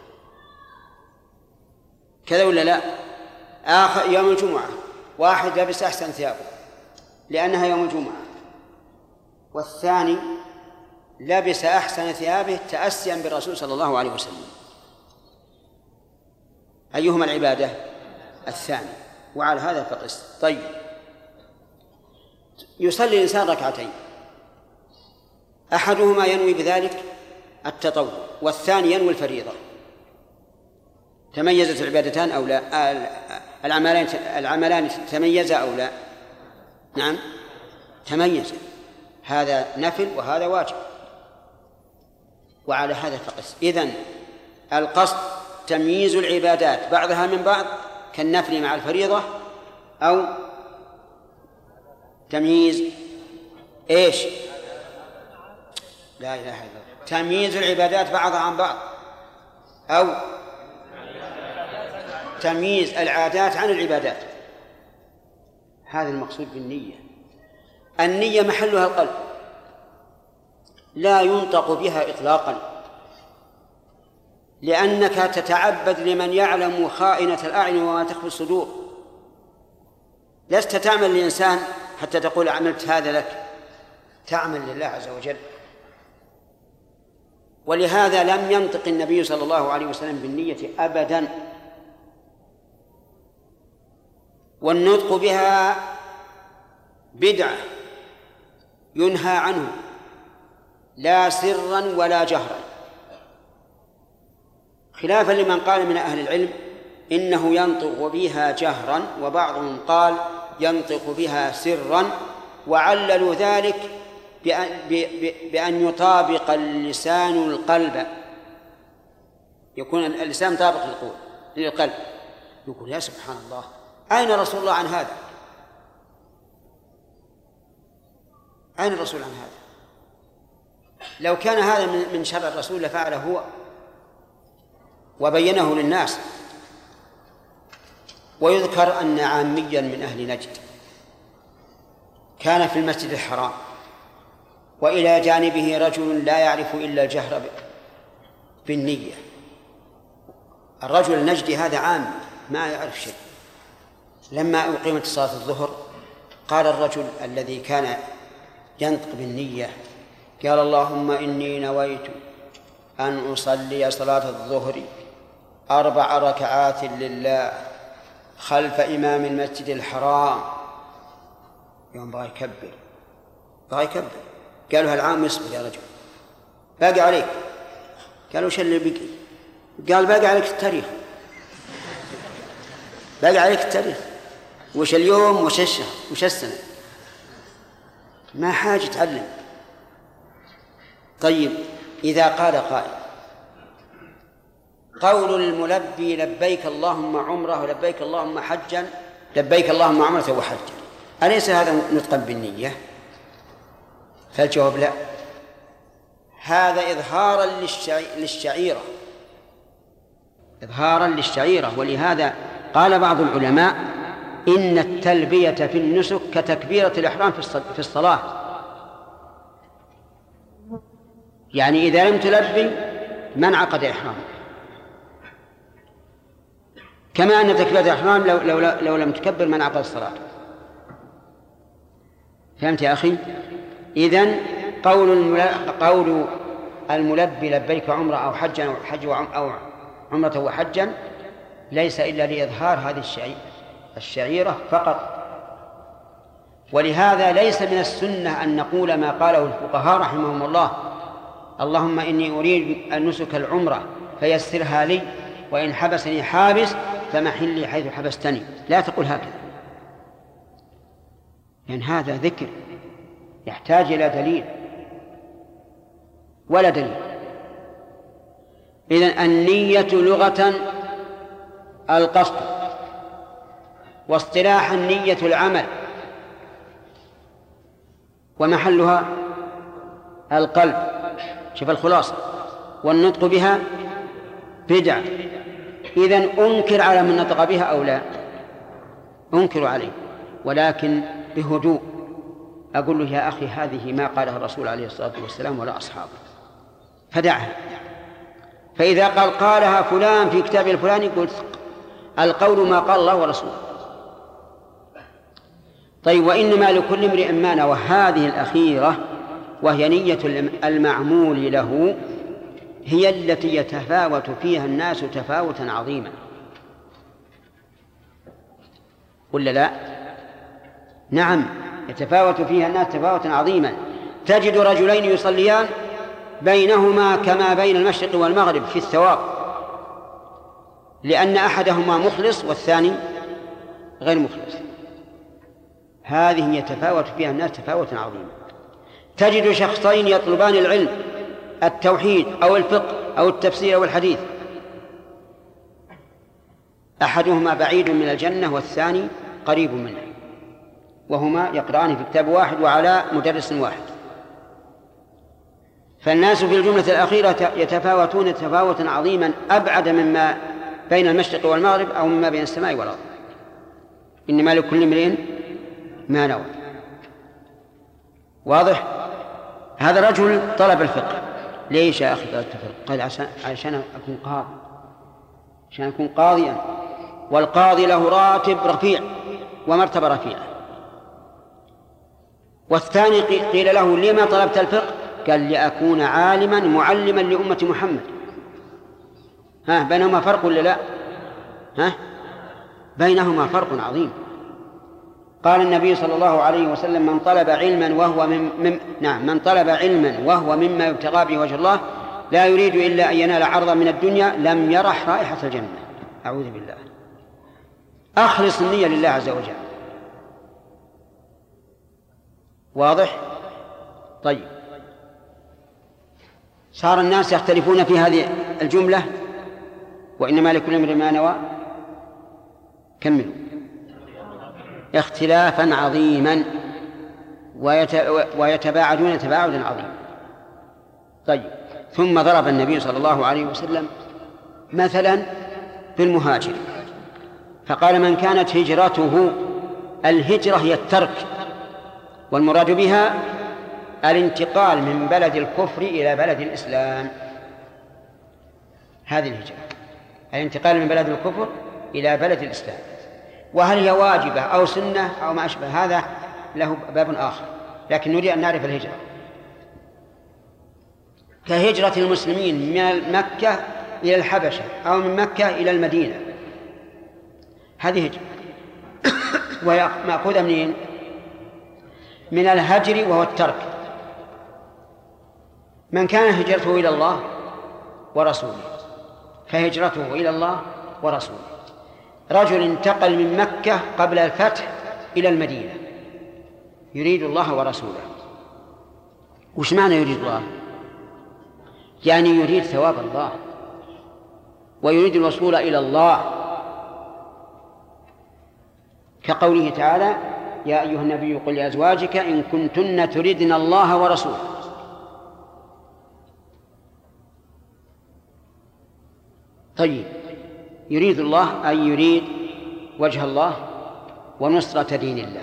Speaker 1: كذا ولا لا؟ آخر يوم الجمعة واحد لبس أحسن ثيابه لأنها يوم الجمعة، والثاني لبس أحسن ثيابه تأسيا بالرسول صلى الله عليه وسلم، أيهما العبادة؟ الثاني. وعلى هذا فقس. طيب، يصلي الإنسان ركعتين، أحدهما ينوي بذلك التطوع والثاني ينوي الفريضة، تميزت العبادتان أو لا؟ العملان تميزا أو لا؟ نعم تميز، هذا نفل وهذا واجب، وعلى هذا فقس. إذن القصد تمييز العبادات بعضها من بعض كالنفل مع الفريضة، أو تمييز إيش؟ لا إله إلا الله. تمييز العبادات بعضها عن بعض، أو تمييز العادات عن العبادات. هذا المقصود بالنية. النية محلها القلب، لا ينطق بها إطلاقا، لأنك تتعبد لمن يعلم خائنة الأعين وما تخفي الصدور. لست تعمل لإنسان حتى تقول عملت هذا لك، تعمل لله عز وجل. ولهذا لم ينطق النبي صلى الله عليه وسلم بالنية أبدا، والنطق بها بدعة ينهى عنه لا سرا ولا جهرا، خلافا لمن قال من أهل العلم إنه ينطق بها جهرا، وبعضهم قال ينطق بها سرا، وعللوا ذلك بأن يطابق اللسان القلب، يكون اللسان طابق للقلب. يقول يا سبحان الله، أين رسول الله عن هذا؟ أين الرسول عن هذا؟ لو كان هذا من شرع الرسول لفعله هو وبينه للناس. ويذكر أن عاميا من أهل نجد كان في المسجد الحرام، وإلى جانبه رجل لا يعرف إلا الجهر بالنية. الرجل النجدي هذا عام ما يعرف شيء. لما أقيمت صلاة الظهر قال الرجل الذي كان ينطق بالنية، قال اللهم إني نويت أن أصلي صلاة الظهر 4 ركعات لله خلف إمام المسجد الحرام. يوم بغى يكبر قالوا هالعام يصبر يا رجل، باقي عليك. قالوا وش اللي بقي؟ قال باقي عليك التاريخ، باقي عليك التاريخ، وش اليوم وش الشهر وش السنة، ما حاجة تعلم. طيب، إذا قال قائل قول الملبي لبيك اللهم عمره ولبيك اللهم حجا، لبيك اللهم عمرة وحجا، أليس هذا نطقا بالنية؟ فالجواب لا، هذا إظهارا للشعيرة. ولهذا قال بعض العلماء إن التلبية في النسك كتكبيرة الإحرام في الصلاة، يعني إذا لم تلبي ما انعقد إحرامك، كما أن تكبيرة الإحرام لو لم تكبر ما انعقد الصلاة. فهمت يا أخي؟ إذن قول الملبي لبيك عمرة أو حجا أو حج أو عمرة وحجا ليس إلا لإظهار هذه الشعيرة فقط. ولهذا ليس من السنة أن نقول ما قاله الفقهاء رحمهم الله: اللهم إني أريد النسك العمرة فيسرها لي، وإن حبسني حابس فمحلي حيث حبستني. لا تقول هكذا، لأن هذا ذكر يحتاج إلى دليل ولا دليل. إذن النية لغة القصد، واصطلاحا النية العمل، ومحلها القلب. شوف الخلاصة، والنطق بها بدعة. إذن أنكر على من نطق بها أو لا؟ أنكر عليه، ولكن بهدوء أقول له يا أخي هذه ما قالها الرسول عليه الصلاة والسلام ولا أصحابه، فدعها. فإذا قالها فلان في كتاب الفلاني قلت القول ما قال الله ورسوله. طيب، وإنما لكل امرئ ما نوى، هذه الأخيرة وهي نية المعمول له هي التي يتفاوت فيها الناس تفاوتا عظيما، ولا لا؟ نعم، يتفاوت فيها الناس تفاوتا عظيما. تجد رجلين يصليان بينهما كما بين المشرق والمغرب في الثواب، لأن أحدهما مخلص والثاني غير مخلص. هذه يتفاوت فيها الناس تفاوتا عظيما. تجد شخصين يطلبان العلم، التوحيد أو الفقه أو التفسير أو الحديث، أحدهما بعيد من الجنة والثاني قريب منها، وهما يقرآن في كتاب واحد وعلى مدرس واحد. فالناس في الجملة الأخيرة يتفاوتون تفاوتا عظيما أبعد مما بين المشرق والمغرب أو مما بين السماء والأرض. إنما لكل امرئ ما نوى. واضح؟ هذا رجل طلب الفقه. ليش يا أخي طلبت الفقه؟ قال عشان أكون قاضي، عشان أكون قاضيا، والقاضي له راتب رفيع ومرتبة رفيعة. والثاني قيل له لما طلبت الفقه؟ قال لأكون عالما معلما لأمة محمد. بينهما فرق ولا لا؟ بينهما فرق عظيم. قال النبي صلى الله عليه وسلم من طلب علما وهو مما يبتغى به وجه الله لا يريد إلا أن ينال عرضا من الدنيا لم يرح رائحة الجنة. أعوذ بالله. أخلص النية لله عز وجل. واضح؟ طيب، صار الناس يختلفون في هذه الجملة، وإنما لكل امرئ ما نوى. كملوا. اختلافا عظيما ويتباعدون تباعدا عظيما. طيب، ثم ضرب النبي صلى الله عليه وسلم مثلا بالمهاجر، فقال من كانت هجرته، الهجرة هي الترك، والمراد بها الانتقال من بلد الكفر إلى بلد الإسلام. هذه الهجرة، الانتقال من بلد الكفر إلى بلد الإسلام. وهل هي واجبة أو سنة أو ما أشبه هذا له باب آخر، لكن نريد أن نعرف الهجرة. كهجرة المسلمين من مكة إلى الحبشة أو من مكة إلى المدينة، هذه هجرة. ومأخوذة منين؟ من الهجر وهو الترك. من كان هجرته إلى الله ورسوله فهجرته إلى الله ورسوله. رجل انتقل من مكة قبل الفتح إلى المدينة يريد الله ورسوله. وش معنى يريد الله؟ يعني يريد ثواب الله ويريد الوصول إلى الله، كقوله تعالى يا أيها النبي قل لأزواجك إن كنتن تردن الله ورسوله. طيب، يريد الله أي يريد وجه الله ونصرة دين الله،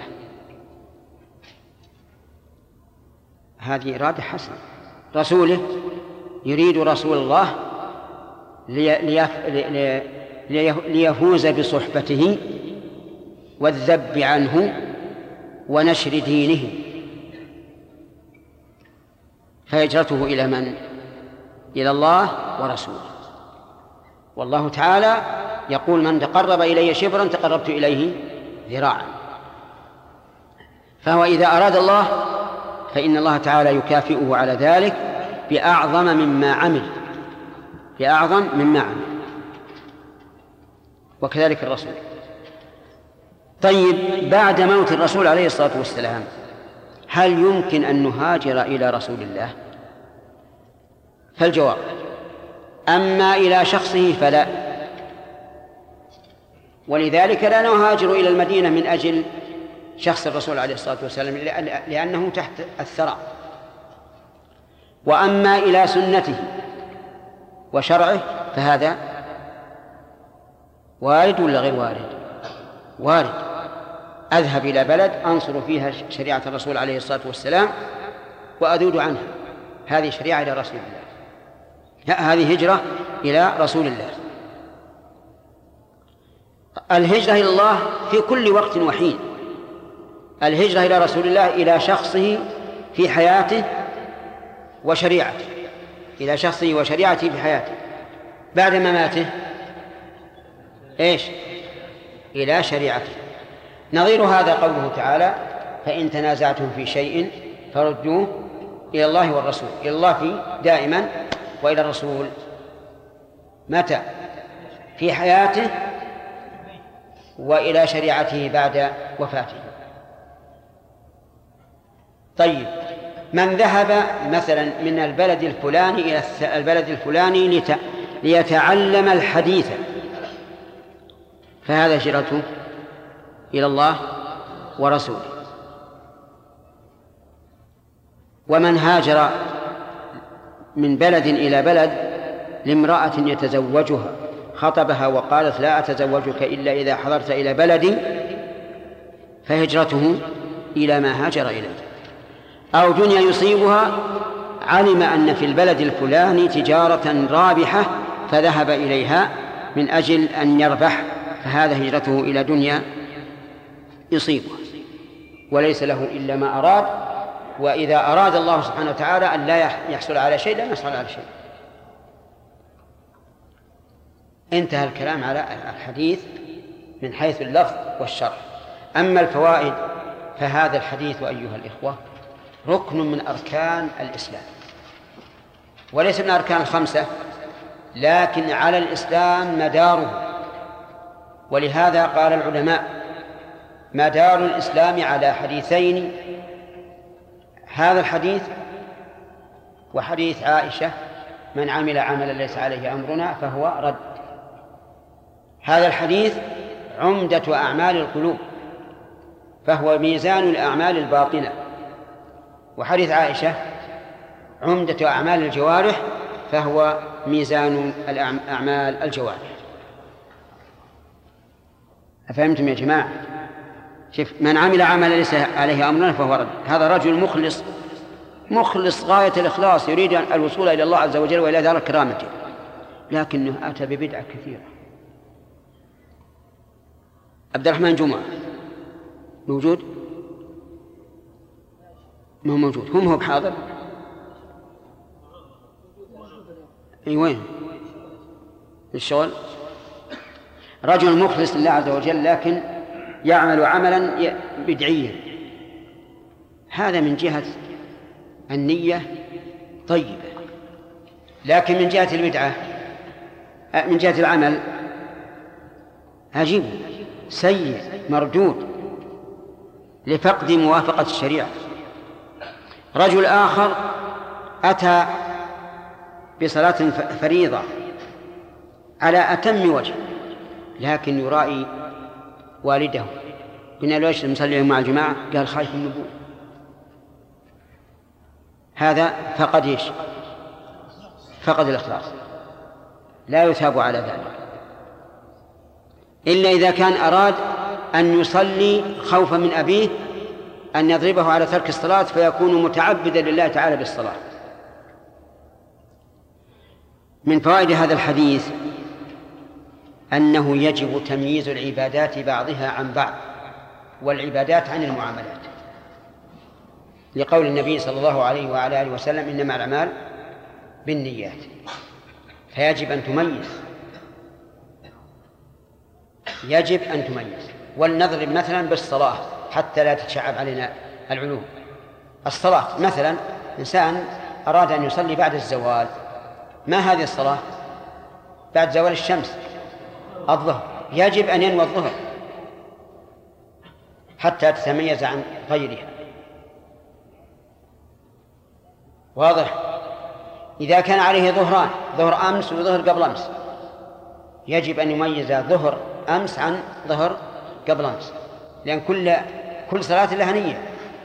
Speaker 1: هذه إرادة حسنة. رسوله يريد رسول الله ليفوز بصحبته والذب عنه ونشر دينه، فهجرته إلى من؟ إلى الله ورسوله. والله تعالى يقول من تقرب إلي شبرا تقربت إليه ذراعا. فهو إذا أراد الله فإن الله تعالى يكافئه على ذلك بأعظم مما عمل، بأعظم مما عمل. وكذلك الرسول. طيب، بعد موت الرسول عليه الصلاة والسلام هل يمكن أن نهاجر إلى رسول الله؟ فالجواب أما إلى شخصه فلا، ولذلك لا نهاجر إلى المدينة من أجل شخص الرسول عليه الصلاة والسلام لأنه تحت الثرى. وأما إلى سنته وشرعه فهذا وارد ولا غير وارد؟ وارد. أذهب إلى بلد أنصر فيها شريعة الرسول عليه الصلاة والسلام وأذود عنها. هذه شريعة إلى رسول الله، هذه هجرة إلى رسول الله. الهجرة إلى الله في كل وقت وحين. الهجرة إلى رسول الله إلى شخصه في حياته وشريعته، إلى شخصه وشريعته في حياته. بعد مماته إيش؟ إلى شريعته. نظير هذا قوله تعالى: فإن تنازعتم في شيء فردوه إلى الله والرسول. إلى الله في دائما، وإلى الرسول متى؟ في حياته، وإلى شريعته بعد وفاته. طيب، من ذهب مثلا من البلد الفلاني إلى البلد الفلاني ليتعلم الحديث، فهذا هجرته إلى الله ورسوله. ومن هاجر من بلد إلى بلد لامرأة يتزوجها، خطبها وقالت: لا أتزوجك إلا إذا حضرت إلى بلدي، فهجرته إلى ما هاجر إليه. أو دنيا يصيبها، علم أن في البلد الفلاني تجارة رابحة فذهب إليها من أجل أن يربح، فهذا هجرته إلى دنيا يصيبها، وليس له إلا ما أراد. وإذا أراد الله سبحانه وتعالى أن لا يحصل على شيء لم يحصل على شيء. انتهى الكلام على الحديث من حيث اللفظ والشرح. أما الفوائد فهذا الحديث أيها الإخوة ركن من أركان الإسلام، وليس من أركان الخمسة، لكن على الإسلام مداره. ولهذا قال العلماء: مدار الإسلام على حديثين، هذا الحديث وحديث عائشة: من عمل عملا ليس عليه أمرنا فهو رد. هذا الحديث عمدة أعمال القلوب، فهو ميزان الأعمال الباطنة. وحديث عائشة عمدة أعمال الجوارح، فهو ميزان أعمال الجوارح. أفهمتم يا جماعة؟ شوف: من عمل عملا ليس عليه أمرنا فهو رد. هذا رجل مخلص غاية الإخلاص، يريد الوصول إلى الله عز وجل وإلى دار كرامته، لكنه أتى ببدعة كثيرة. عبد الرحمن جمعة موجود؟ ما هو موجود. هم هو بحاضر؟ أي وين الشغل؟ رجل مخلص لله عز وجل لكن يعمل عملا بدعيا، هذا من جهة النية طيبة، لكن من جهة البدعة، من جهة العمل عجيب سيء مردود لفقد موافقة الشريعة. رجل آخر أتى بصلاة فريضة على أتم وجه، لكن يرائي والده. قلنا له: ايش نصلي مع الجماعة؟ قال: خايف من النبوة. هذا فقد ايش؟ فقد الإخلاص، لا يثاب على ذلك إلا إذا كان أراد أن يصلي خوفا من أبيه أن يضربه على ترك الصلاة فيكون متعبدا لله تعالى بالصلاة. من فوائد هذا الحديث أنه يجب تمييز العبادات بعضها عن بعض، والعبادات عن المعاملات، لقول النبي صلى الله عليه وعلى آله وسلم: إنما الأعمال بالنيات. فيجب أن تميز، يجب أن تميز. ولنضرب مثلا بالصلاة حتى لا تتشعب علينا العلوم. الصلاة مثلا، إنسان أراد أن يصلي بعد الزوال، ما هذه الصلاة؟ بعد زوال الشمس، الظهر، يجب أن ينوي الظهر حتى تتميز عن غيرها. واضح؟ إذا كان عليه ظهران، ظهر أمس وظهر قبل أمس، يجب أن يميز ظهر أمس عن ظهر قبل أمس، لأن كل صلاة لها نية.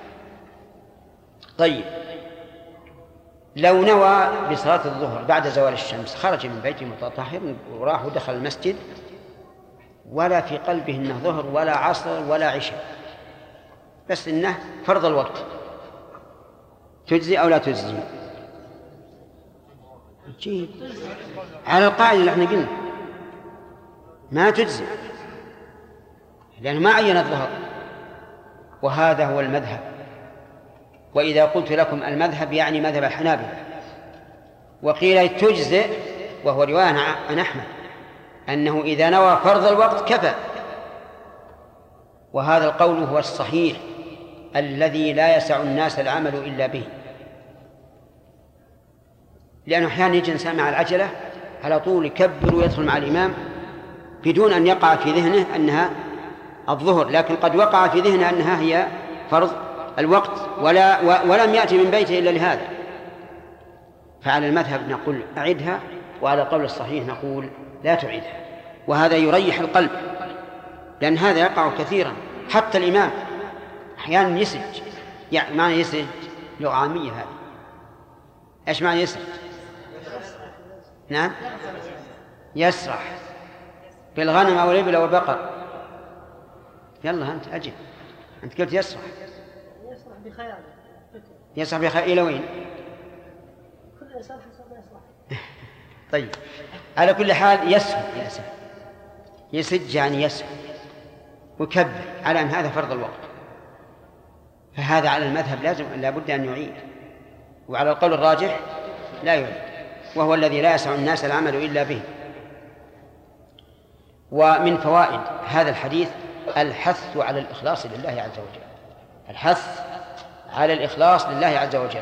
Speaker 1: طيب، لو نوى بصلاة الظهر بعد زوال الشمس، خرج من بيته متطهر وراح ودخل المسجد، ولا في قلبه أنه ظهر ولا عصر ولا عشاء، بس إنه فرض الوقت، تجزي أو لا تجزي؟ جيد. على القاعدة اللي احنا قلنا ما تجزي لأنه ما عين الظهر، وهذا هو المذهب. وإذا قلت لكم المذهب يعني مذهب الحنابلة. وقيل تجزئ، وهو رواية عن أحمد أنه إذا نوى فرض الوقت كفى. وهذا القول هو الصحيح الذي لا يسع الناس العمل إلا به، لأنه أحيانا يجي إنسان مع العجلة على طول يكبر ويدخل مع الإمام بدون أن يقع في ذهنه أنها الظهر، لكن قد وقع في ذهنه أنها هي فرض الوقت ولم يأتي من بيته إلا لهذا. فعلى المذهب نقول أعدها، وعلى القول الصحيح نقول لا تعيدها. وهذا يريح القلب، لأن هذا يقع كثيرا. حتى الإمام أحيانا يسج، يعني معنى يسج لغة عامية هذه. إيش معنى يسج؟ نعم، يسرح بالغنم أو الإبل أو البقر. يلا أنت أجب، أنت قلت يسرح.
Speaker 3: يسرح بخياله،
Speaker 1: يسرح بخياله إلى وين؟
Speaker 3: كل إنسان حسب ما يسرح.
Speaker 1: طيب، على كل حال يسج يعني يسرح وكبر على أن هذا فرض الوقت. فهذا على المذهب لا بد أن يعيد، وعلى القول الراجح لا يعيد، وهو الذي لا يسع الناس العمل إلا به. ومن فوائد هذا الحديث الحث على الإخلاص لله عز وجل، الحث على الإخلاص لله عز وجل،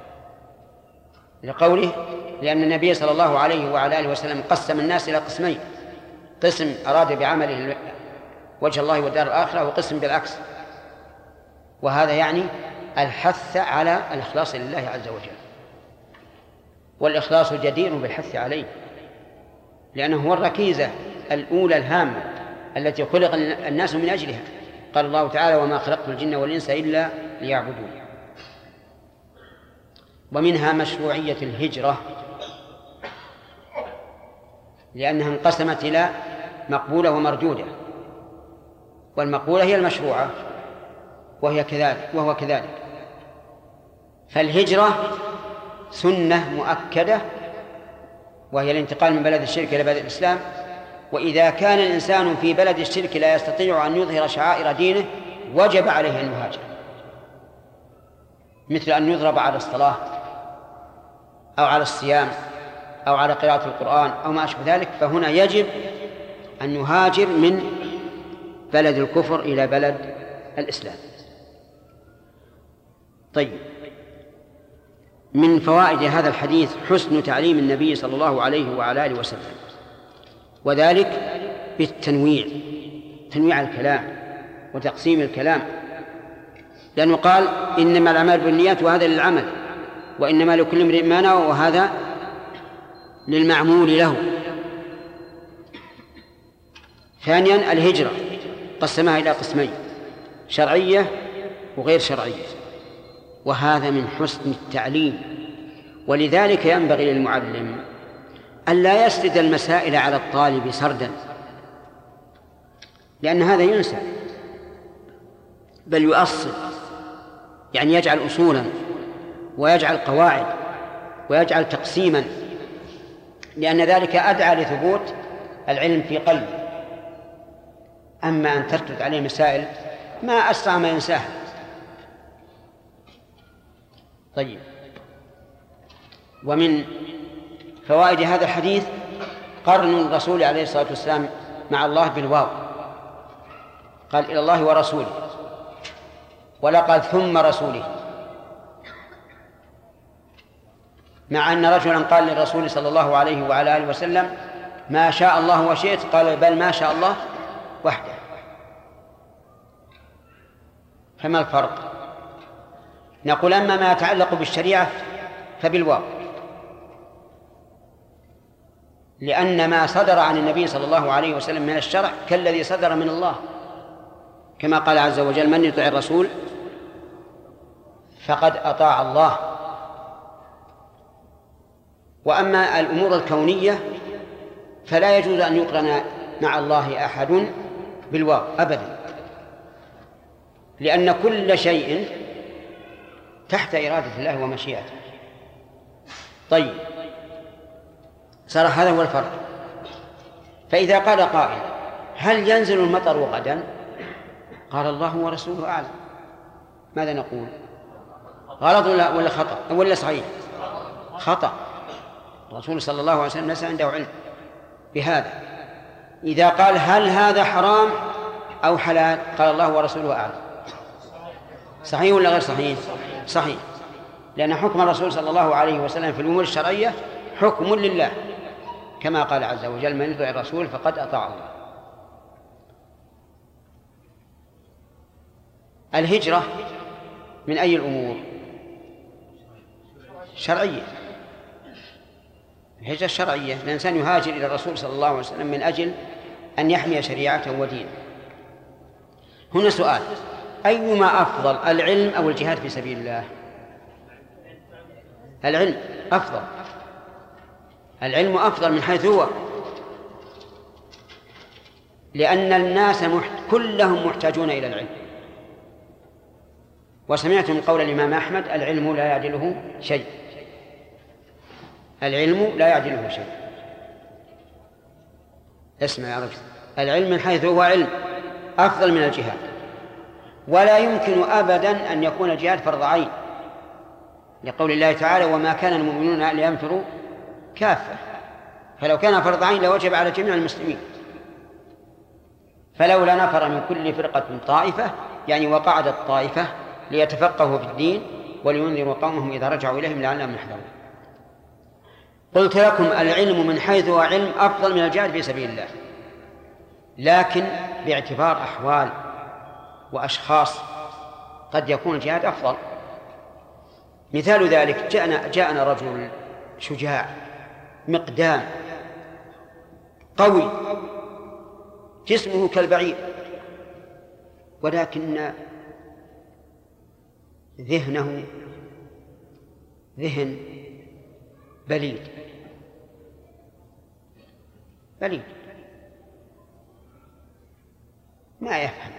Speaker 1: لقوله لأن النبي صلى الله عليه وعلى آله وسلم قسم الناس إلى قسمين: قسم أراد بعمله وجه الله والدار الآخرة، وقسم بالعكس. وهذا يعني الحث على الإخلاص لله عز وجل، والإخلاص جدير بالحث عليه، لأنه هو الركيزة الأولى الهامة التي خلق الناس من أجلها. قال الله تعالى: وما خلقت الجن والإنس إلا ليعبدون. ومنها مشروعية الهجرة، لأنها انقسمت إلى مقبولة ومردودة، والمقبولة هي المشروعة وهو كذلك. فالهجرة سنة مؤكدة، وهي الانتقال من بلد الشرك إلى بلد الإسلام. وإذا كان الإنسان في بلد الشرك لا يستطيع أن يظهر شعائر دينه وجب عليه أن يهاجر، مثل أن يضرب على الصلاة أو على الصيام أو على قراءة القرآن أو ما أشبه ذلك، فهنا يجب أن يهاجر من بلد الكفر إلى بلد الإسلام. طيب، من فوائد هذا الحديث حسن تعليم النبي صلى الله عليه وعلى آله وسلم، وذلك بالتنويع، تنويع الكلام وتقسيم الكلام، لأنه قال: إنما الأعمال بالنيات، وهذا للعمل، وإنما لكل امرئ ما نوى، وهذا للمعمول له. ثانيا الهجرة قسمها إلى قسمين: شرعية وغير شرعية، وهذا من حسن التعليم. ولذلك ينبغي للمعلم أن لا يسرد المسائل على الطالب سردا، لأن هذا ينسى، بل يؤصل، يعني يجعل أصولا ويجعل قواعد ويجعل تقسيما، لأن ذلك أدعى لثبوت العلم في قلبه. أما أن ترتد عليه مسائل ما أسرع ما ينساها. طيب، ومن فوائد هذا الحديث قرن الرسول عليه الصلاة والسلام مع الله بالواو، قال: إلى الله ورسوله، ولا قال ثم رسوله، مع أن رجلا قال للرسول صلى الله عليه وعلى آله وسلم: ما شاء الله وشئت، قال: بل ما شاء الله وحده. فما الفرق؟ نقول: أما ما يتعلق بالشريعة فبالواو، لأن ما صدر عن النبي صلى الله عليه وسلم من الشرع كالذي صدر من الله، كما قال عز وجل: من يطع الرسول فقد أطاع الله. وأما الأمور الكونية فلا يجوز أن يقرن مع الله أحد بالواو أبدا، لأن كل شيء تحت إرادة الله ومشيئته. طيب، صار هذا هو الفرق. فإذا قال قائل: هل ينزل المطر غدا؟ قال: الله ورسوله أعلم. ماذا نقول؟ غلط ولا خطأ ولا صحيح؟ خطأ. الرسول صلى الله عليه وسلم ليس عنده علم بهذا. إذا قال: هل هذا حرام أو حلال؟ قال: الله ورسوله أعلم. صحيح ولا غير صحيح؟ صحيح، لأن حكم الرسول صلى الله عليه وسلم في الأمور الشرعية حكم لله، كما قال عز وجل: من يطع الرسول فقد أطاع الله. الهجرة من أي الأمور؟ شرعية. الهجرة الشرعية، الإنسان يهاجر إلى الرسول صلى الله عليه وسلم من أجل أن يحمي شريعته ودينه. هنا سؤال: أيما أفضل، العلم أو الجهاد في سبيل الله؟ العلم أفضل. العلم أفضل من حيث هو، لأن الناس كلهم محتاجون إلى العلم. وسمعت من قول الإمام أحمد: العلم لا يعدله شيء. العلم لا يعدله شيء. اسمع يا رجل، العلم من حيث هو علم أفضل من الجهاد، ولا يمكن أبدا أن يكون الجهاد فرض عين، لقول الله تعالى: وما كان المؤمنون لينفروا كافة. فلو كان فرض عين لوجب على جميع المسلمين. فلولا نفر من كل فرقة طائفة، يعني وقعدت طائفة ليتفقهوا في الدين ولينذروا قومهم إذا رجعوا إليهم لعلهم يحذرون. قلت لكم: العلم من حيث هو علم أفضل من الجهاد في سبيل الله، لكن باعتبار أحوال وأشخاص قد يكون الجهاد أفضل. مثال ذلك: جاءنا رجل شجاع مقدام قوي جسمه كالبعير، ولكن ذهنه ذهن بليد ما يفهم،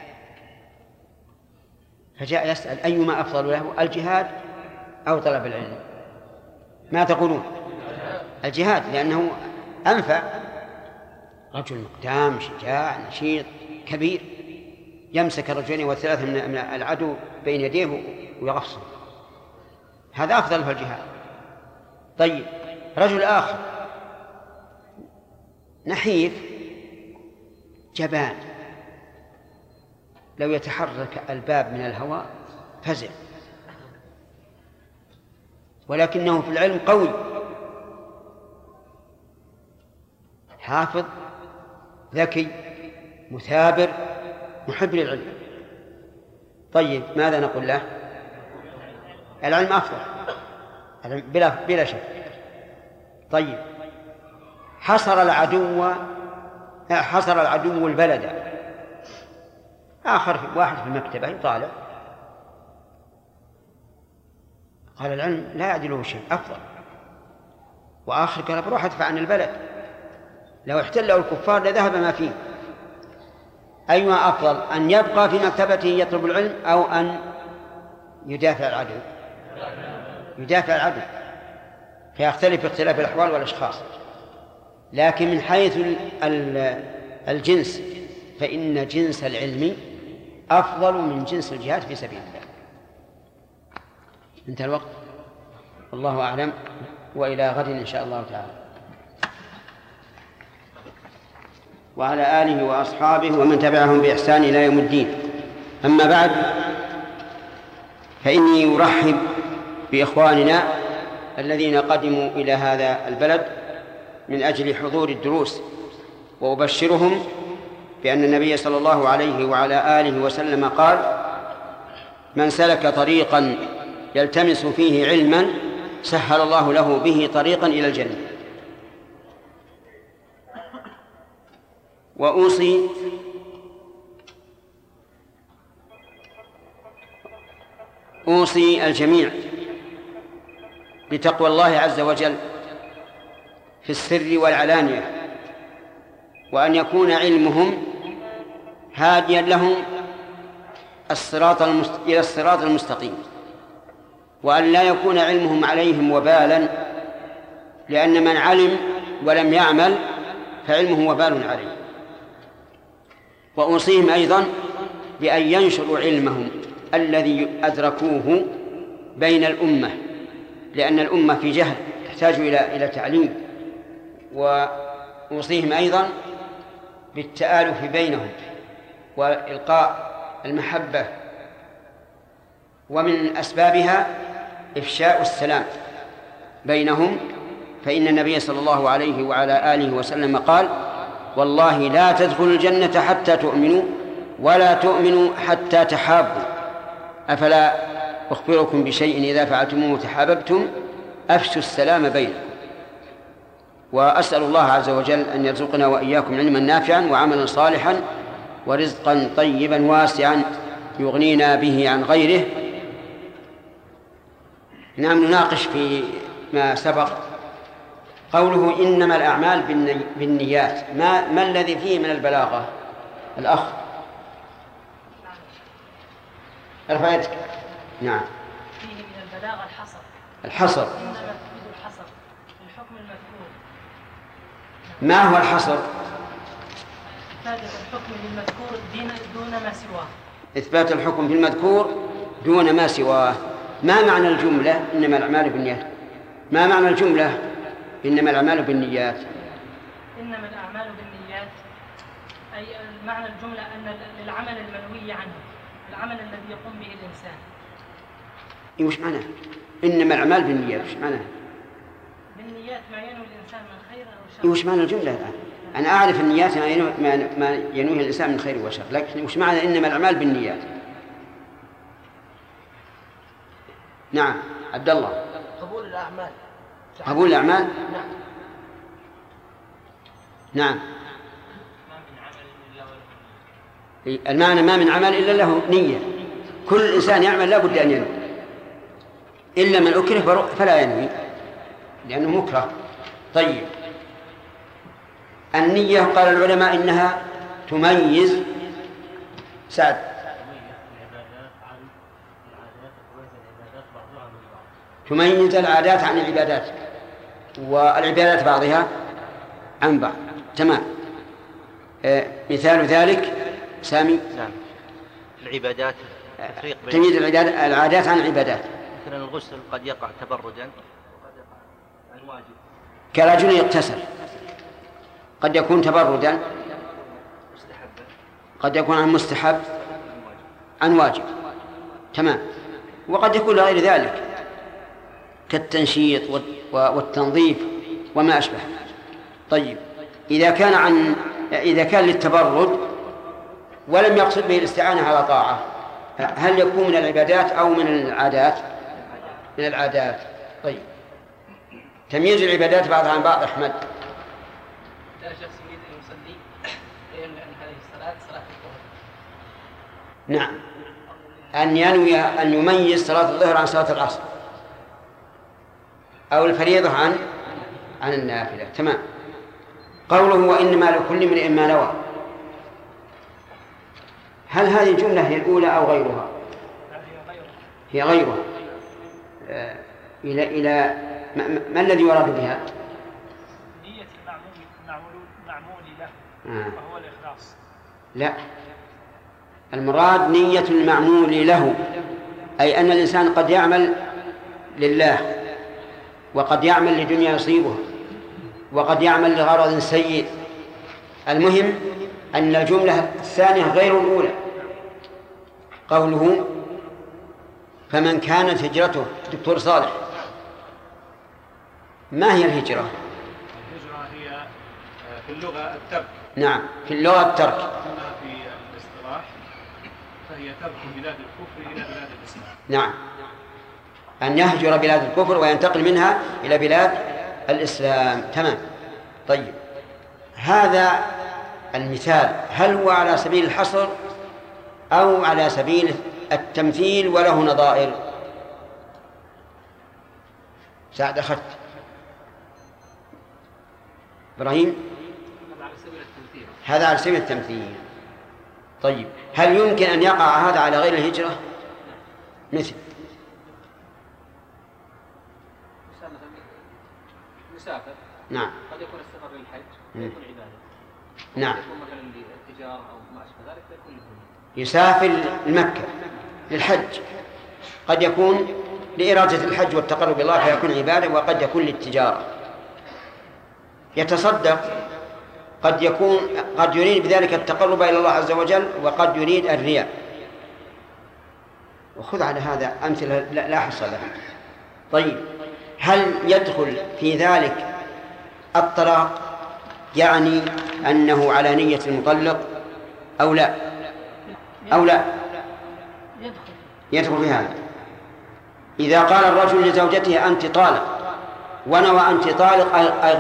Speaker 1: فجاء يسأل: أيما أفضل له، الجهاد أو طلب العلم؟ ما تقولون؟ الجهاد، لأنه أنفع. رجل مقدام شجاع نشيط كبير يمسك الرجلين والثلاثة من العدو بين يديه ويغفصه، هذا أفضل في الجهاد. طيب، رجل آخر نحيف جبان، لو يتحرك الباب من الهواء فزع، ولكنه في العلم قوي حافظ ذكي مثابر محب للعلم. طيب، ماذا نقول له؟ العلم أفضل بلا شك. طيب، حصر العدو البلد، آخر واحد في المكتبة يطالع، قال: العلم لا يعدله شيء، أفضل. وآخر قال: بروح أدفع عن البلد، لو احتله الكفار لذهب ما فيه. أيما أفضل، أن يبقى في مكتبته يطلب العلم أو أن يدافع العدو؟ يدافع العدو، فيختلف اختلاف الأحوال والأشخاص. لكن من حيث الجنس فإن جنس العلم أفضل من جنس الجهاد في سبيل الله. انتهى الوقت، والله أعلم، وإلى غد إن شاء الله تعالى. وعلى آله وأصحابه ومن تبعهم بإحسان إلى يوم الدين. أما بعد، فإني أرحب بإخواننا الذين قدموا إلى هذا البلد من أجل حضور الدروس، وأبشرهم بأن النبي صلى الله عليه وعلى آله وسلم قال: من سلك طريقا يلتمس فيه علما سهل الله له به طريقا إلى الجنة. أوصي الجميع بتقوى الله عز وجل في السر والعلانية، وأن يكون علمهم هاديا لهم إلى الصراط المستقيم، وأن لا يكون علمهم عليهم وبالا، لأن من علم ولم يعمل فعلمه وبال عليه. وأوصيهم أيضا بأن ينشروا علمهم الذي أدركوه بين الأمة، لأن الأمة في جهل تحتاج إلى تعليم. وأوصيهم أيضا بالتآلف بينهم وإلقاء المحبة، ومن أسبابها إفشاء السلام بينهم، فإن النبي صلى الله عليه وعلى آله وسلم قال: والله لا تدخلوا الجنة حتى تؤمنوا ولا تؤمنوا حتى تحابوا، أفلا أخبركم بشيء إذا فعلتموه تحاببتم أفشوا السلام بينكم. وأسأل الله عز وجل أن يرزقنا وإياكم علما نافعا وعملا صالحا ورزقا طيبا واسعا يغنينا به عن غيره. نعم، نناقش في ما سبق قوله إنما الأعمال بالنيات، ما الذي فيه من البلاغة؟ الأخ ارفع يدك. نعم.
Speaker 3: فيه من البلاغة
Speaker 1: الحصر.
Speaker 3: إنما تفيد الحصر في الحكم المذكور.
Speaker 1: ما هو الحصر؟
Speaker 3: إثبات الحكم للمذكور دون ما سواه.
Speaker 1: إثبات الحكم في المذكور دون ما سواه. ما معنى الجملة إنما الأعمال بالنيات؟ ما معنى الجملة إنما الأعمال بالنيات؟
Speaker 3: إنما الأعمال بالنيات أي معنى الجملة أن العمل المنوي عنه، العمل الذي يقوم به الإنسان.
Speaker 1: وش معناه إنما الأعمال بالنيات؟ وش معناه؟
Speaker 3: بالنيات ما ينوي الإنسان من خير أو شر.
Speaker 1: وش معنى الجملة الآن؟ أنا أعرف النيات ما ينويه الإنسان من خير وشر، لكن وش معنى إنما الأعمال بالنيات؟ نعم عبد الله.
Speaker 3: قبول الأعمال.
Speaker 1: قبول الأعمال. نعم. المعنى ما من عمل إلا له نية. كل إنسان يعمل لا بد أن ينوي، إلا من أكره فلا ينوي لأنه مكره. طيب، النية قال العلماء إنها تميز سعد تميز العادات عن العبادات، والعبادات بعضها عن بعض. تمام. مثال ذلك سامي.
Speaker 4: العبادات تفريق بين
Speaker 1: تمييز العادات عن العبادات.
Speaker 4: مثلا الغسل قد يقع تبرجا وقد يقع عن واجب،
Speaker 1: كرجل يغتسل قد يكون تبردا، قد يكون عن مستحب، عن واجب. تمام. وقد يكون لغير ذلك كالتنشيط والتنظيف وما أشبه. طيب، إذا كان للتبرد ولم يقصد به الاستعانة على طاعة، هل يكون من العبادات أو من العادات؟ من العادات. طيب، تمييز العبادات بعضها عن بعض. أحمد.
Speaker 3: لا شخص يريد أن يصلي ينوي أن هذه الصلاة صلاة الظهر.
Speaker 1: نعم، أن ينوي أن يميز صلاة الظهر عن صلاة العصر أو الفريضة عن النافلة. تمام. قوله وإنما لكل امرئ ما نوى، هل هذه الجملة هي الأولى أو غيرها؟ هي غيرها. إلى ما الذي يراد بها؟
Speaker 3: نية المعمول له وهو الإخلاص.
Speaker 1: لا، المراد نية المعمول له، أي أن الإنسان قد يعمل لله وقد يعمل لدنيا يصيبه وقد يعمل لغرض سيء. المهم أن الجملة الثانية غير الأولى. قوله فمن كانت هجرته، دكتور صالح، ما هي الهجرة؟
Speaker 5: الهجرة هي في اللغة الترك.
Speaker 1: نعم، في اللغة الترك.
Speaker 5: أما في الاصطلاح فهي ترك بلاد الكفر إلى بلاد الإسلام.
Speaker 1: نعم، أن يهجر بلاد الكفر وينتقل منها إلى بلاد الإسلام. تمام. طيب، هذا المثال هل هو على سبيل الحصر أو على سبيل التمثيل وله نظائر؟ سعد أخذت. إبراهيم.
Speaker 3: هذا على سبيل التمثيل.
Speaker 1: هذا على سبيل التمثيل. طيب هل يمكن أن يقع هذا على غير الهجرة؟ مثل
Speaker 5: مسافر.
Speaker 1: نعم.
Speaker 5: قد يكون السفر للحج ويكون عبادة.
Speaker 1: نعم.
Speaker 5: يكون مثلا للتجارة أو ما أشبه ذلك فيكون للدنيا.
Speaker 1: يسافر لمكة للحج، قد يكون لإرادة الحج والتقرب إلى الله فيكون عبادة، وقد يكون للتجارة. يتصدق، قد يريد بذلك التقرب إلى الله عز وجل، وقد يريد الرياء. وخذ على هذا أمثلة لا حصر لها. طيب هل يدخل في ذلك الطلاق، يعني أنه على نية المطلق أو لا؟ أو لا يدخل في هذا. إذا قال الرجل لزوجته أنت طالق، ونوى أنت طالق أي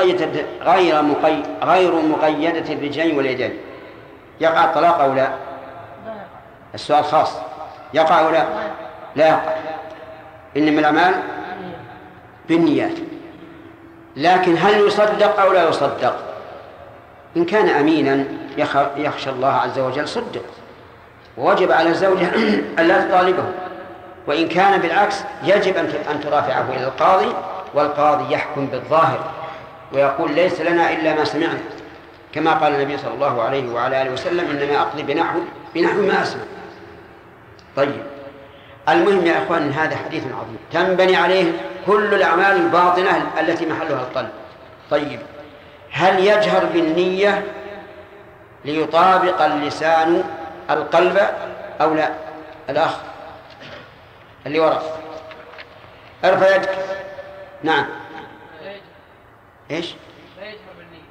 Speaker 1: غير مقيدة الرجلين واليدين، يقع الطلاق أو لا؟ السؤال خاص، يقع أو لا؟ لا يقع، إنما الأعمال بالنيات. لكن هل يصدق أو لا يصدق؟ إن كان أمينا يخشى الله عز وجل صدق، ووجب على الزوجة أن لا تطالبه. وإن كان بالعكس يجب أن ترافعه إلى القاضي، والقاضي يحكم بالظاهر ويقول ليس لنا إلا ما سمعنا، كما قال النبي صلى الله عليه وعلى آله وسلم إنما أقضي بنحو ما أسمع. طيب المهم يا أخوان، هذا حديث عظيم تنبني عليه كل الأعمال الباطنة التي محلها القلب. طيب هل يجهر بالنية ليطابق اللسان القلب أو لا؟ الأخ اللي وراء ارفع يدك. نعم. ايش؟
Speaker 3: لا يجهر بالنية.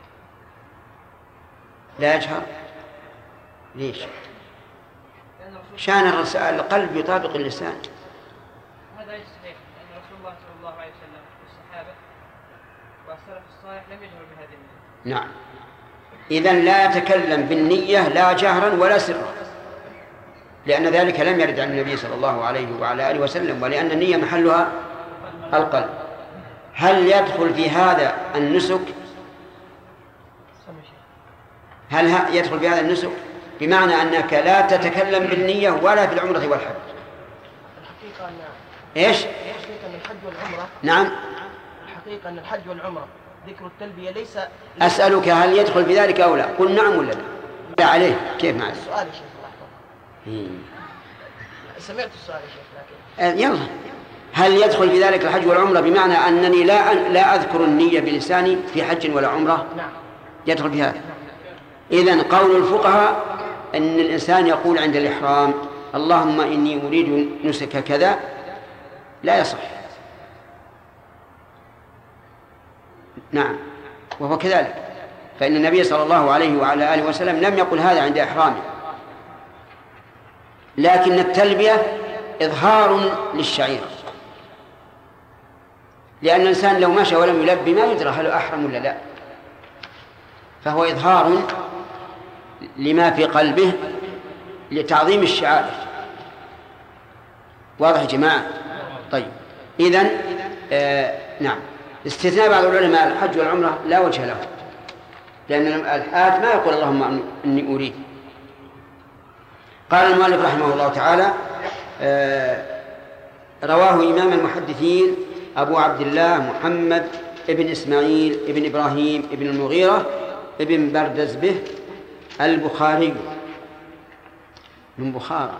Speaker 1: لا يجهر ليش؟ شان القلب يطابق اللسان.
Speaker 3: هذا صحيح، لأن رسول الله صلى الله عليه وسلم والصحابة والسلف الصالح لم يجهروا بهذه النية.
Speaker 1: نعم. إذن لا يتكلم بالنية لا جهرا ولا سرا، لأن ذلك لم يرد عن النبي صلى الله عليه وعلى آله وسلم، ولأن النية محلها القلب. هل يدخل في هذا النسك؟ هل يدخل في هذا النسك بمعنى أنك لا تتكلم بالنية ولا في العمرة والحج؟
Speaker 6: الحقيقة أن
Speaker 1: إيش؟
Speaker 6: الحقيقة أن الحج والعمرة.
Speaker 1: نعم.
Speaker 6: الحقيقة أن الحج والعمرة ذكر التلبية ليس.
Speaker 1: أسألك هل يدخل في ذلك أو لا؟ قل نعم ولا لا؟ لا عليه كيف معك؟
Speaker 6: السؤال يا شيخ الله يحفظك. سمعت السؤال يا شيخ لكن
Speaker 1: يلا. هل يدخل في ذلك الحج والعمرة بمعنى أنني لا أذكر النية بلساني في حج ولا عمرة؟
Speaker 6: نعم.
Speaker 1: يدخل في هذا. إذن قول الفقهاء أن الإنسان يقول عند الإحرام اللهم إني أريد نسك كذا لا يصح. نعم وهو كذلك، فإن النبي صلى الله عليه وعلى آله وسلم لم يقل هذا عند إحرامه، لكن التلبية إظهار للشعير، لأن الإنسان لو مشى ولم يلبي ما يدرى هل أحرم ولا لا، فهو إظهار لما في قلبه لتعظيم الشعائر. واضح يا جماعة؟ طيب إذن نعم، استثناء بعض العلماء الحج والعمرة لا وجه له، لأن الحاج ما يقول اللهم إني أريد. قال المؤلف رحمه الله تعالى رواه إمام المحدثين أبو عبد الله محمد ابن إسماعيل ابن إبراهيم ابن المغيرة ابن بردزبه البخاري من بخارى،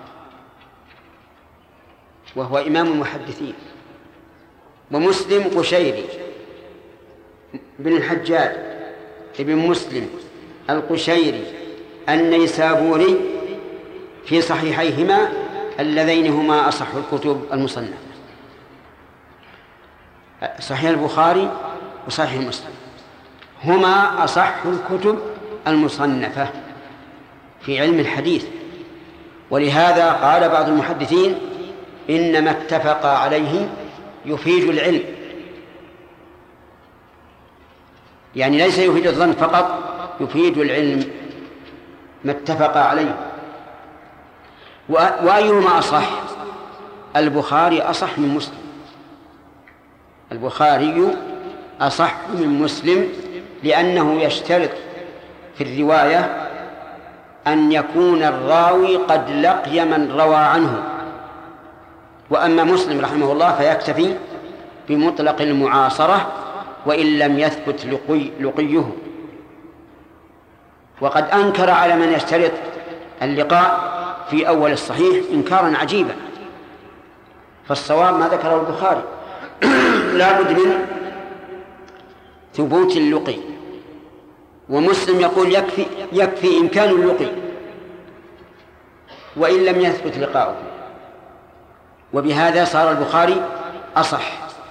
Speaker 1: وهو إمام المحدثين، ومسلم قشيري بن الحجاج ابن مسلم القشيري النيسابوري في صحيحيهما اللذين هما أصح الكتب المصنفة، صحيح البخاري وصحيح مسلم هما أصح الكتب المصنفة في علم الحديث. ولهذا قال بعض المحدثين إنما اتفق عليه يفيد العلم، يعني ليس يفيد الظن فقط، يفيد العلم ما اتفق عليه. وأيهما أصح؟ البخاري أصح من مسلم، البخاري أصح من مسلم، لأنه يشترط في الرواية أن يكون الراوي قد لقي من روى عنه. وأما مسلم رحمه الله فيكتفي بمطلق المعاصرة وإن لم يثبت لقيه. وقد أنكر على من يشترط اللقاء في أول الصحيح إنكارا عجيبا. فالصواب ما ذكره البخاري لا بد من ثبوت اللقي، ومسلم يقول يكفي إمكان اللقي وإن لم يثبت لقاؤه، وبهذا صار البخاري أصح.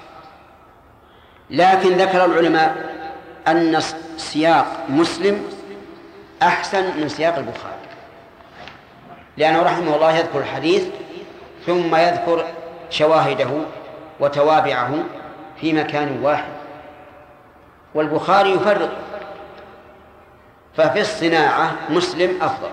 Speaker 1: لكن ذكر العلماء أن سياق مسلم أحسن من سياق البخاري، لأنه رحمه الله يذكر الحديث ثم يذكر شواهده وتوابعه في مكان واحد، والبخاري يفرق. ففي الصناعة مسلم أفضل،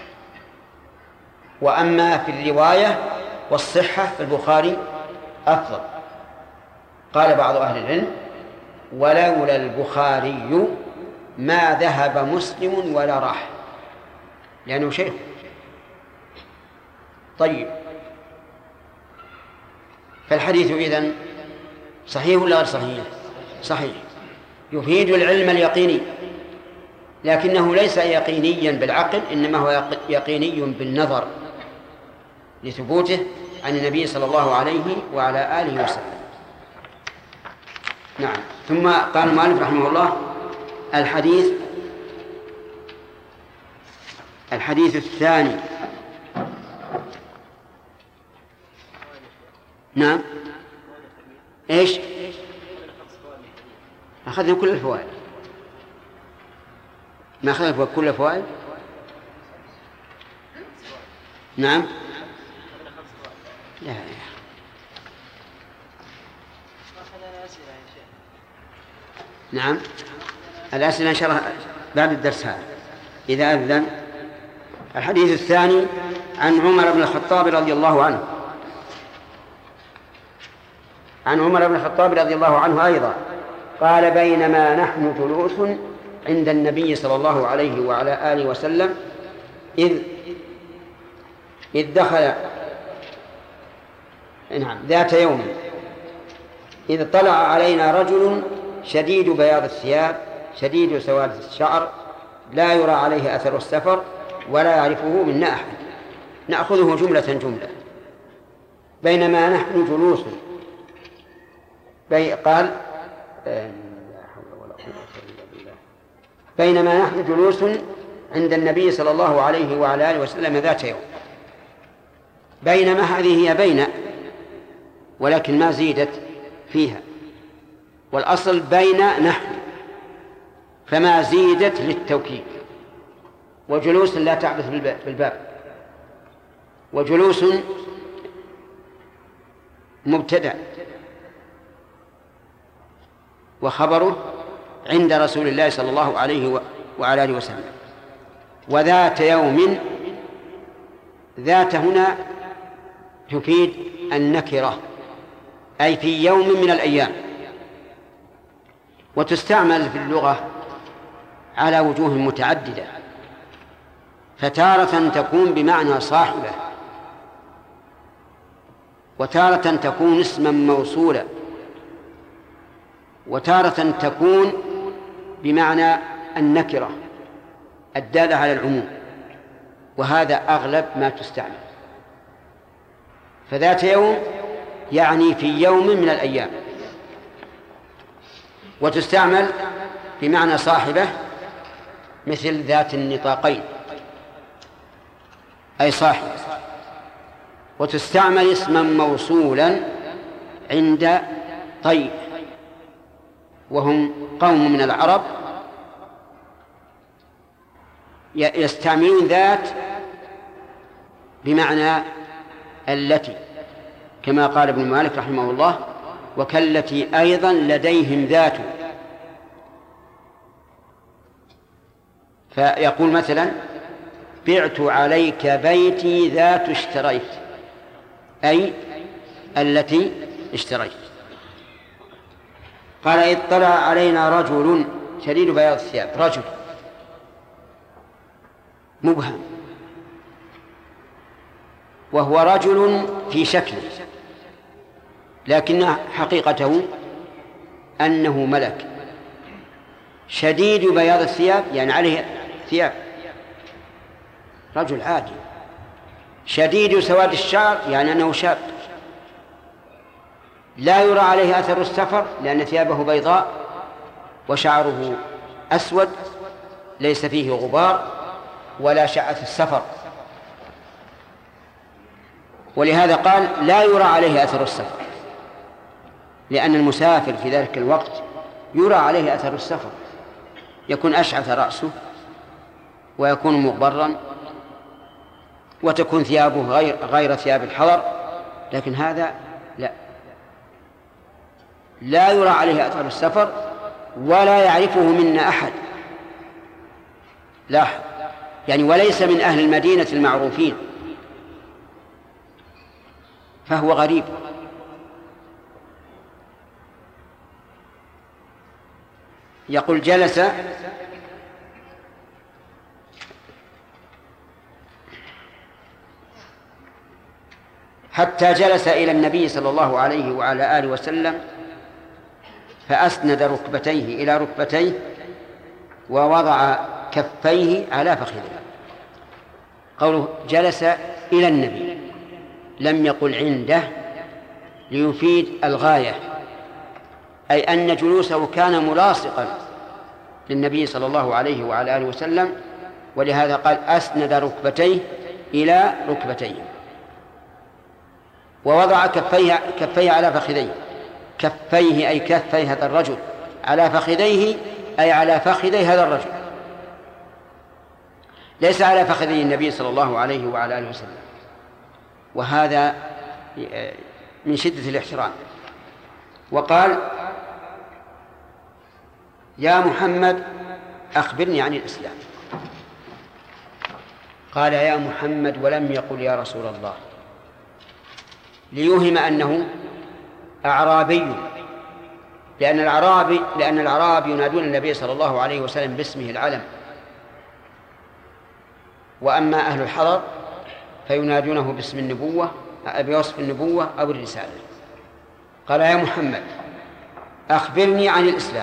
Speaker 1: وأما في الرواية والصحة البخاري أفضل. قال بعض أهل العلم: ولولا البخاري ما ذهب مسلم ولا راح، لأنه شيخ. طيب، فالحديث إذن صحيح ولا غير صحيح؟ صحيح، يفيد العلم اليقيني، لكنه ليس يقينيا بالعقل، إنما هو يقيني بالنظر لثبوته عن النبي صلى الله عليه وعلى آله وسلم. نعم. ثم قال المؤلف رحمه الله: الحديث الثاني. نعم. ايش؟ أخذنا كل الفوائد. ما أخذنا كل الفوائد؟ نعم. لا. نعم، الأسئلة إن شاء الله بعد الدرس هذا إذا أذن. الحديث الثاني عن عمر بن الخطاب رضي الله عنه. عن عمر بن الخطاب رضي الله عنه أيضا قال: بينما نحن جلوس عند النبي صلى الله عليه وعلى آله وسلم إذ دخل ذات يوم إذ طلع علينا رجل شديد بياض الثياب شديد سواد الشعر لا يرى عليه أثر السفر ولا يعرفه منا أحد. نأخذه جملة جملة. بينما نحن جلوس، قال: بينما نحن جلوس عند النبي صلى الله عليه وعلى آله وسلم ذات يوم. بينما هذه هي بين، ولكن ما زيدت فيها، والأصل بين نحن، فما زيدت للتوكيد. وجلوس لا تعبث بالباب. وجلوس مبتدأ، وخبره عند رسول الله صلى الله عليه وعلى آله وسلم. وذات يوم، ذات هنا تفيد النكرة، أي في يوم من الأيام، وتستعمل في اللغة على وجوه متعددة، فتارة تكون بمعنى صاحبة، وتارة تكون اسما موصولا، وتارة تكون بمعنى النكرة الدالة على العموم، وهذا أغلب ما تستعمل. فذات يوم يعني في يوم من الأيام، وتستعمل بمعنى صاحبة مثل ذات النطاقين أي صاحب، وتستعمل اسما موصولا عند طيب، وهم قوم من العرب يستعملون ذات بمعنى التي، كما قال ابن مالك رحمه الله: وكالتي أيضا لديهم ذات. فيقول مثلا: بعت عليك بيتي ذات اشتريت، أي التي اشتريت. قال: إذ طلع علينا رجل شديد بياض الثياب. رجل مبهم، وهو رجل في شكله، لكن حقيقته أنه ملك شديد بياض الثياب، يعني عليه ثياب رجل عادي، شديد سواد الشعر، يعني أنه شاب، لا يرى عليه أثر السفر لأن ثيابه بيضاء وشعره أسود ليس فيه غبار ولا شعث السفر، ولهذا قال لا يرى عليه أثر السفر، لأن المسافر في ذلك الوقت يرى عليه أثر السفر، يكون أشعث رأسه ويكون مغبرا وتكون ثيابه غير ثياب الحضر، لكن هذا لا يرى عليه أثر السفر ولا يعرفه منا أحد، لاحظ، يعني وليس من أهل المدينة المعروفين، فهو غريب. يقول جلس حتى جلس إلى النبي صلى الله عليه وعلى آله وسلم فأسند ركبتيه إلى ركبتيه ووضع كفيه على فخذيه. قوله جلس إلى النبي لم يقل عنده ليفيد الغاية، أي أن جلوسه كان ملاصقا للنبي صلى الله عليه وعلى آله وسلم، ولهذا قال أسند ركبتيه إلى ركبتيه ووضع كفيه على فخذيه. كفيه أي كفي هذا الرجل على فخذيه، أي على فخذي هذا الرجل، ليس على فخذي النبي صلى الله عليه وعلى آله وسلم، وهذا من شدة الاحترام. وقال يا محمد أخبرني عن الإسلام. قال يا محمد ولم يقل يا رسول الله، ليوهم أنه أعرابي، لأن الأعراب ينادون النبي صلى الله عليه وسلم باسمه العلم، وأما أهل الحضر فينادونه باسم النبوة، بوصف النبوة أو الرسالة. قال يا محمد أخبرني عن الإسلام،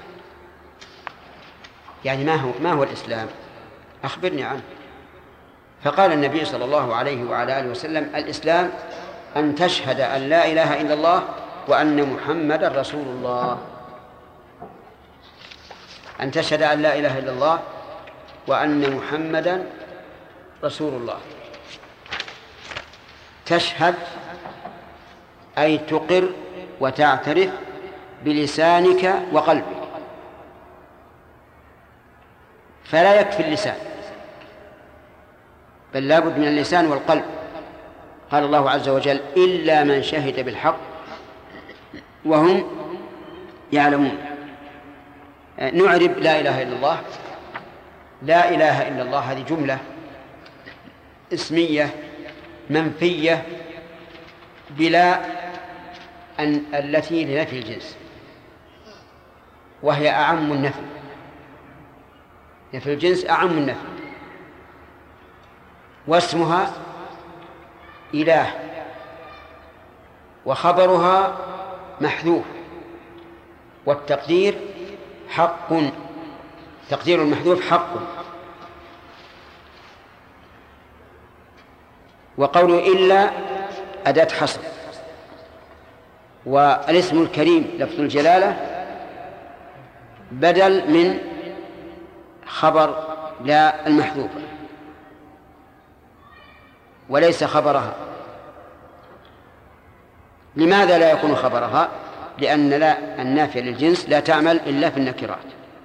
Speaker 1: يعني ما هو الإسلام؟ أخبرني عنه. فقال النبي صلى الله عليه وعلى آله وسلم الإسلام أن تشهد أن لا إله إلا الله وأن محمدا رسول الله. أن تشهد أن لا إله إلا الله وأن محمدا رسول الله. تشهد أي تقر وتعترف بلسانك وقلبك، فلا يكفي اللسان بل لا بد من اللسان والقلب. قال الله عز وجل إلا من شهد بالحق وهم يعلمون. نعرب لا إله إلا الله. لا إله إلا الله هذه جملة اسمية منفية بلا التي لنفي الجنس، وهي أعم النفي. نفي الجنس أعم النفي، واسمها إله وخبرها محذوف، والتقدير حق، تقدير المحذوف حق. وقوله إلا أداة حصر، والاسم الكريم لفظ الجلالة بدل من خبر لا المحذوفة وليس خبرها. لماذا لا يكون خبرها؟ لأن لا النافية للجنس لا تعمل إلا في النكرات.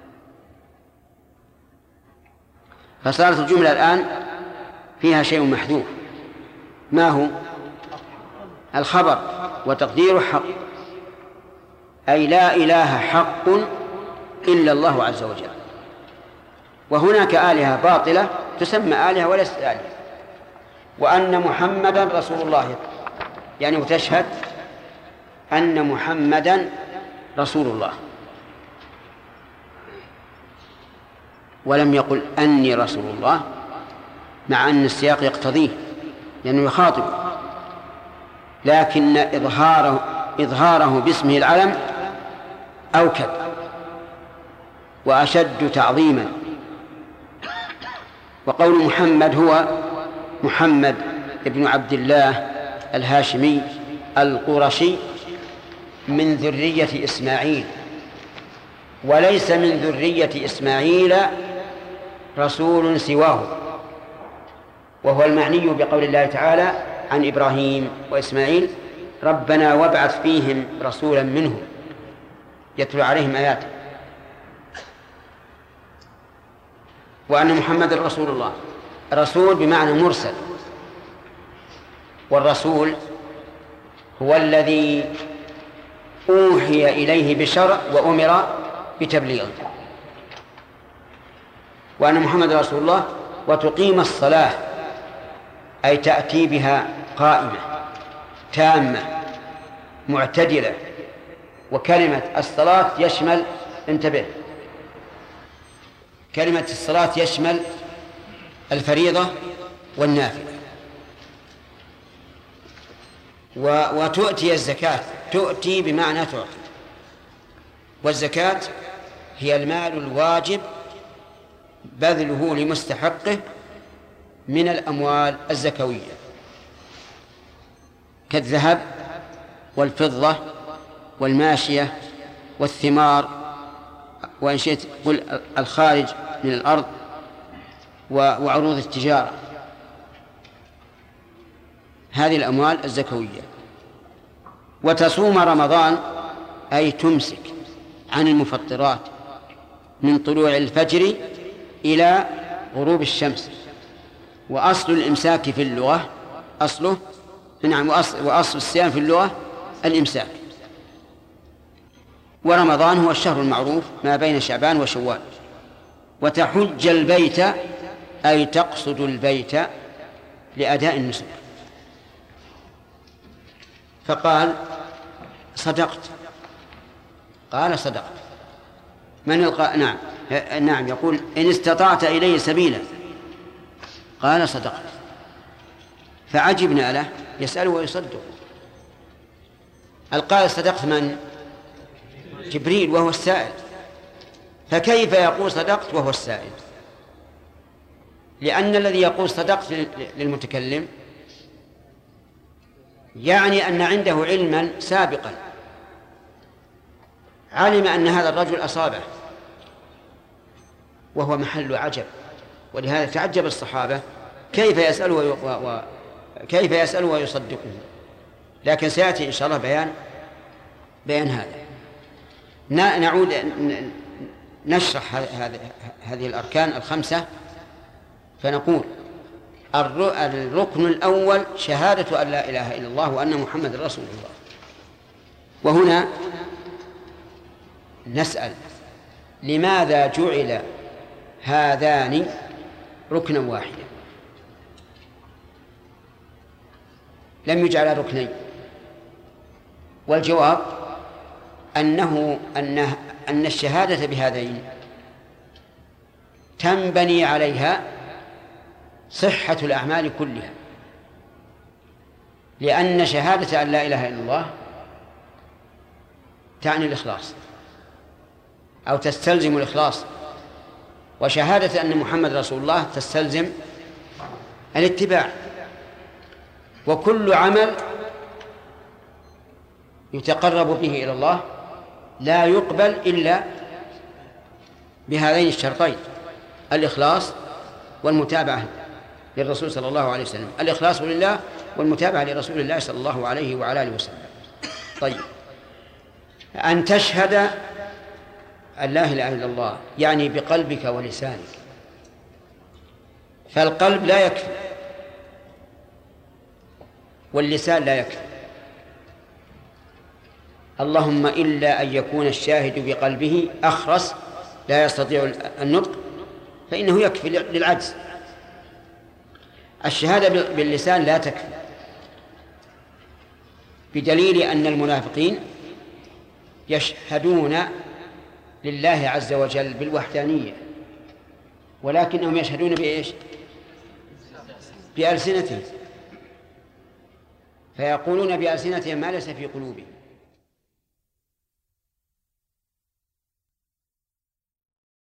Speaker 1: فصارت الجملة الآن فيها شيء محذوف، ما هو؟ الخبر، وتقديره حق، أي لا إله حق إلا الله عز وجل. وهناك آلهة باطلة تسمى آلهة وليست آلهة. وأن محمدا رسول الله، يعني وتشهد أن محمدا رسول الله، ولم يقل أني رسول الله، مع أن السياق يقتضيه لأنه يخاطب، لكن إظهاره باسمه العلم أوكد وأشد تعظيما. وقول محمد هو محمد ابن عبد الله الهاشمي القرشي من ذرية إسماعيل، وليس من ذرية إسماعيل رسول سواه، وهو المعني بقول الله تعالى عن إبراهيم وإسماعيل: ربنا وابعث فيهم رسولا منهم يتلو عليهم آياته. وأن محمد رسول الله، رسول بمعنى مرسل، والرسول هو الذي أوحي إليه بشرع وأمر بتبليغه. وأن محمد رسول الله وتقيم الصلاة أي تأتي بها قائمة تامة معتدلة. وكلمة الصلاة يشمل، انتبه، كلمة الصلاة يشمل الفريضة والنافلة. وتؤتي الزكاة، تؤتي بمعنى تعطي، والزكاة هي المال الواجب بذله لمستحقه من الأموال الزكوية كالذهب والفضة والماشية والثمار، وإن شئت قل الخارج من الأرض، وعروض التجارة. هذه الأموال الزكوية. وتصوم رمضان أي تمسك عن المفطرات من طلوع الفجر إلى غروب الشمس. وأصل الإمساك في اللغة أصله، نعم، وأصل الصيام في اللغة الإمساك. ورمضان هو الشهر المعروف ما بين شعبان وشوال. وتحج البيت أي تقصد البيت لأداء النسك. فقال: صدقت. قال: صدقت. من يلقى؟ نعم، يقول: إن استطعت إليه سبيلا. قال: صدقت. فعجبنا له، يسأله ويصدق. القائل صدقت من؟ جبريل وهو السائل. فكيف يقول صدقت وهو السائل؟ لأن الذي يقول صدقت للمتكلم يعني أن عنده علما سابقا، علم أن هذا الرجل أصابه، وهو محل عجب. ولهذا تعجب الصحابة كيف يسأل ويصدقه. لكن سيأتي إن شاء الله بيان هذا. نعود نشرح هذه الأركان الخمسة. فنقول: الركن الأول شهادة أن لا إله إلا الله وأن محمد رسول الله. وهنا نسأل: لماذا جعل هذان ركنا واحدا؟ لم يجعل ركنين. والجواب أن الشهادة بهذين تنبني عليها صحة الأعمال كلها، لأن شهادة أن لا إله إلا الله تعني الإخلاص أو تستلزم الإخلاص، وشهادة أن محمد رسول الله تستلزم الاتباع. وكل عمل يتقرب به إلى الله لا يقبل إلا بهذين الشرطين: الإخلاص والمتابعة للرسول صلى الله عليه وسلم. الإخلاص لله والمتابعة لرسول الله صلى الله عليه وعلى آله وسلم. طيب، أن تشهد أن لا إله إلا الله يعني بقلبك ولسانك، فالقلب لا يكفي واللسان لا يكفي، اللهم إلا أن يكون الشاهد بقلبه أخرس لا يستطيع النطق فإنه يكفي للعجز. الشهادة باللسان لا تكفي، بدليل أن المنافقين يشهدون لله عز وجل بالوحدانية، ولكنهم يشهدون بإيش؟ بألسنتهم، فيقولون بألسنتهم ما ليس في قلوبهم.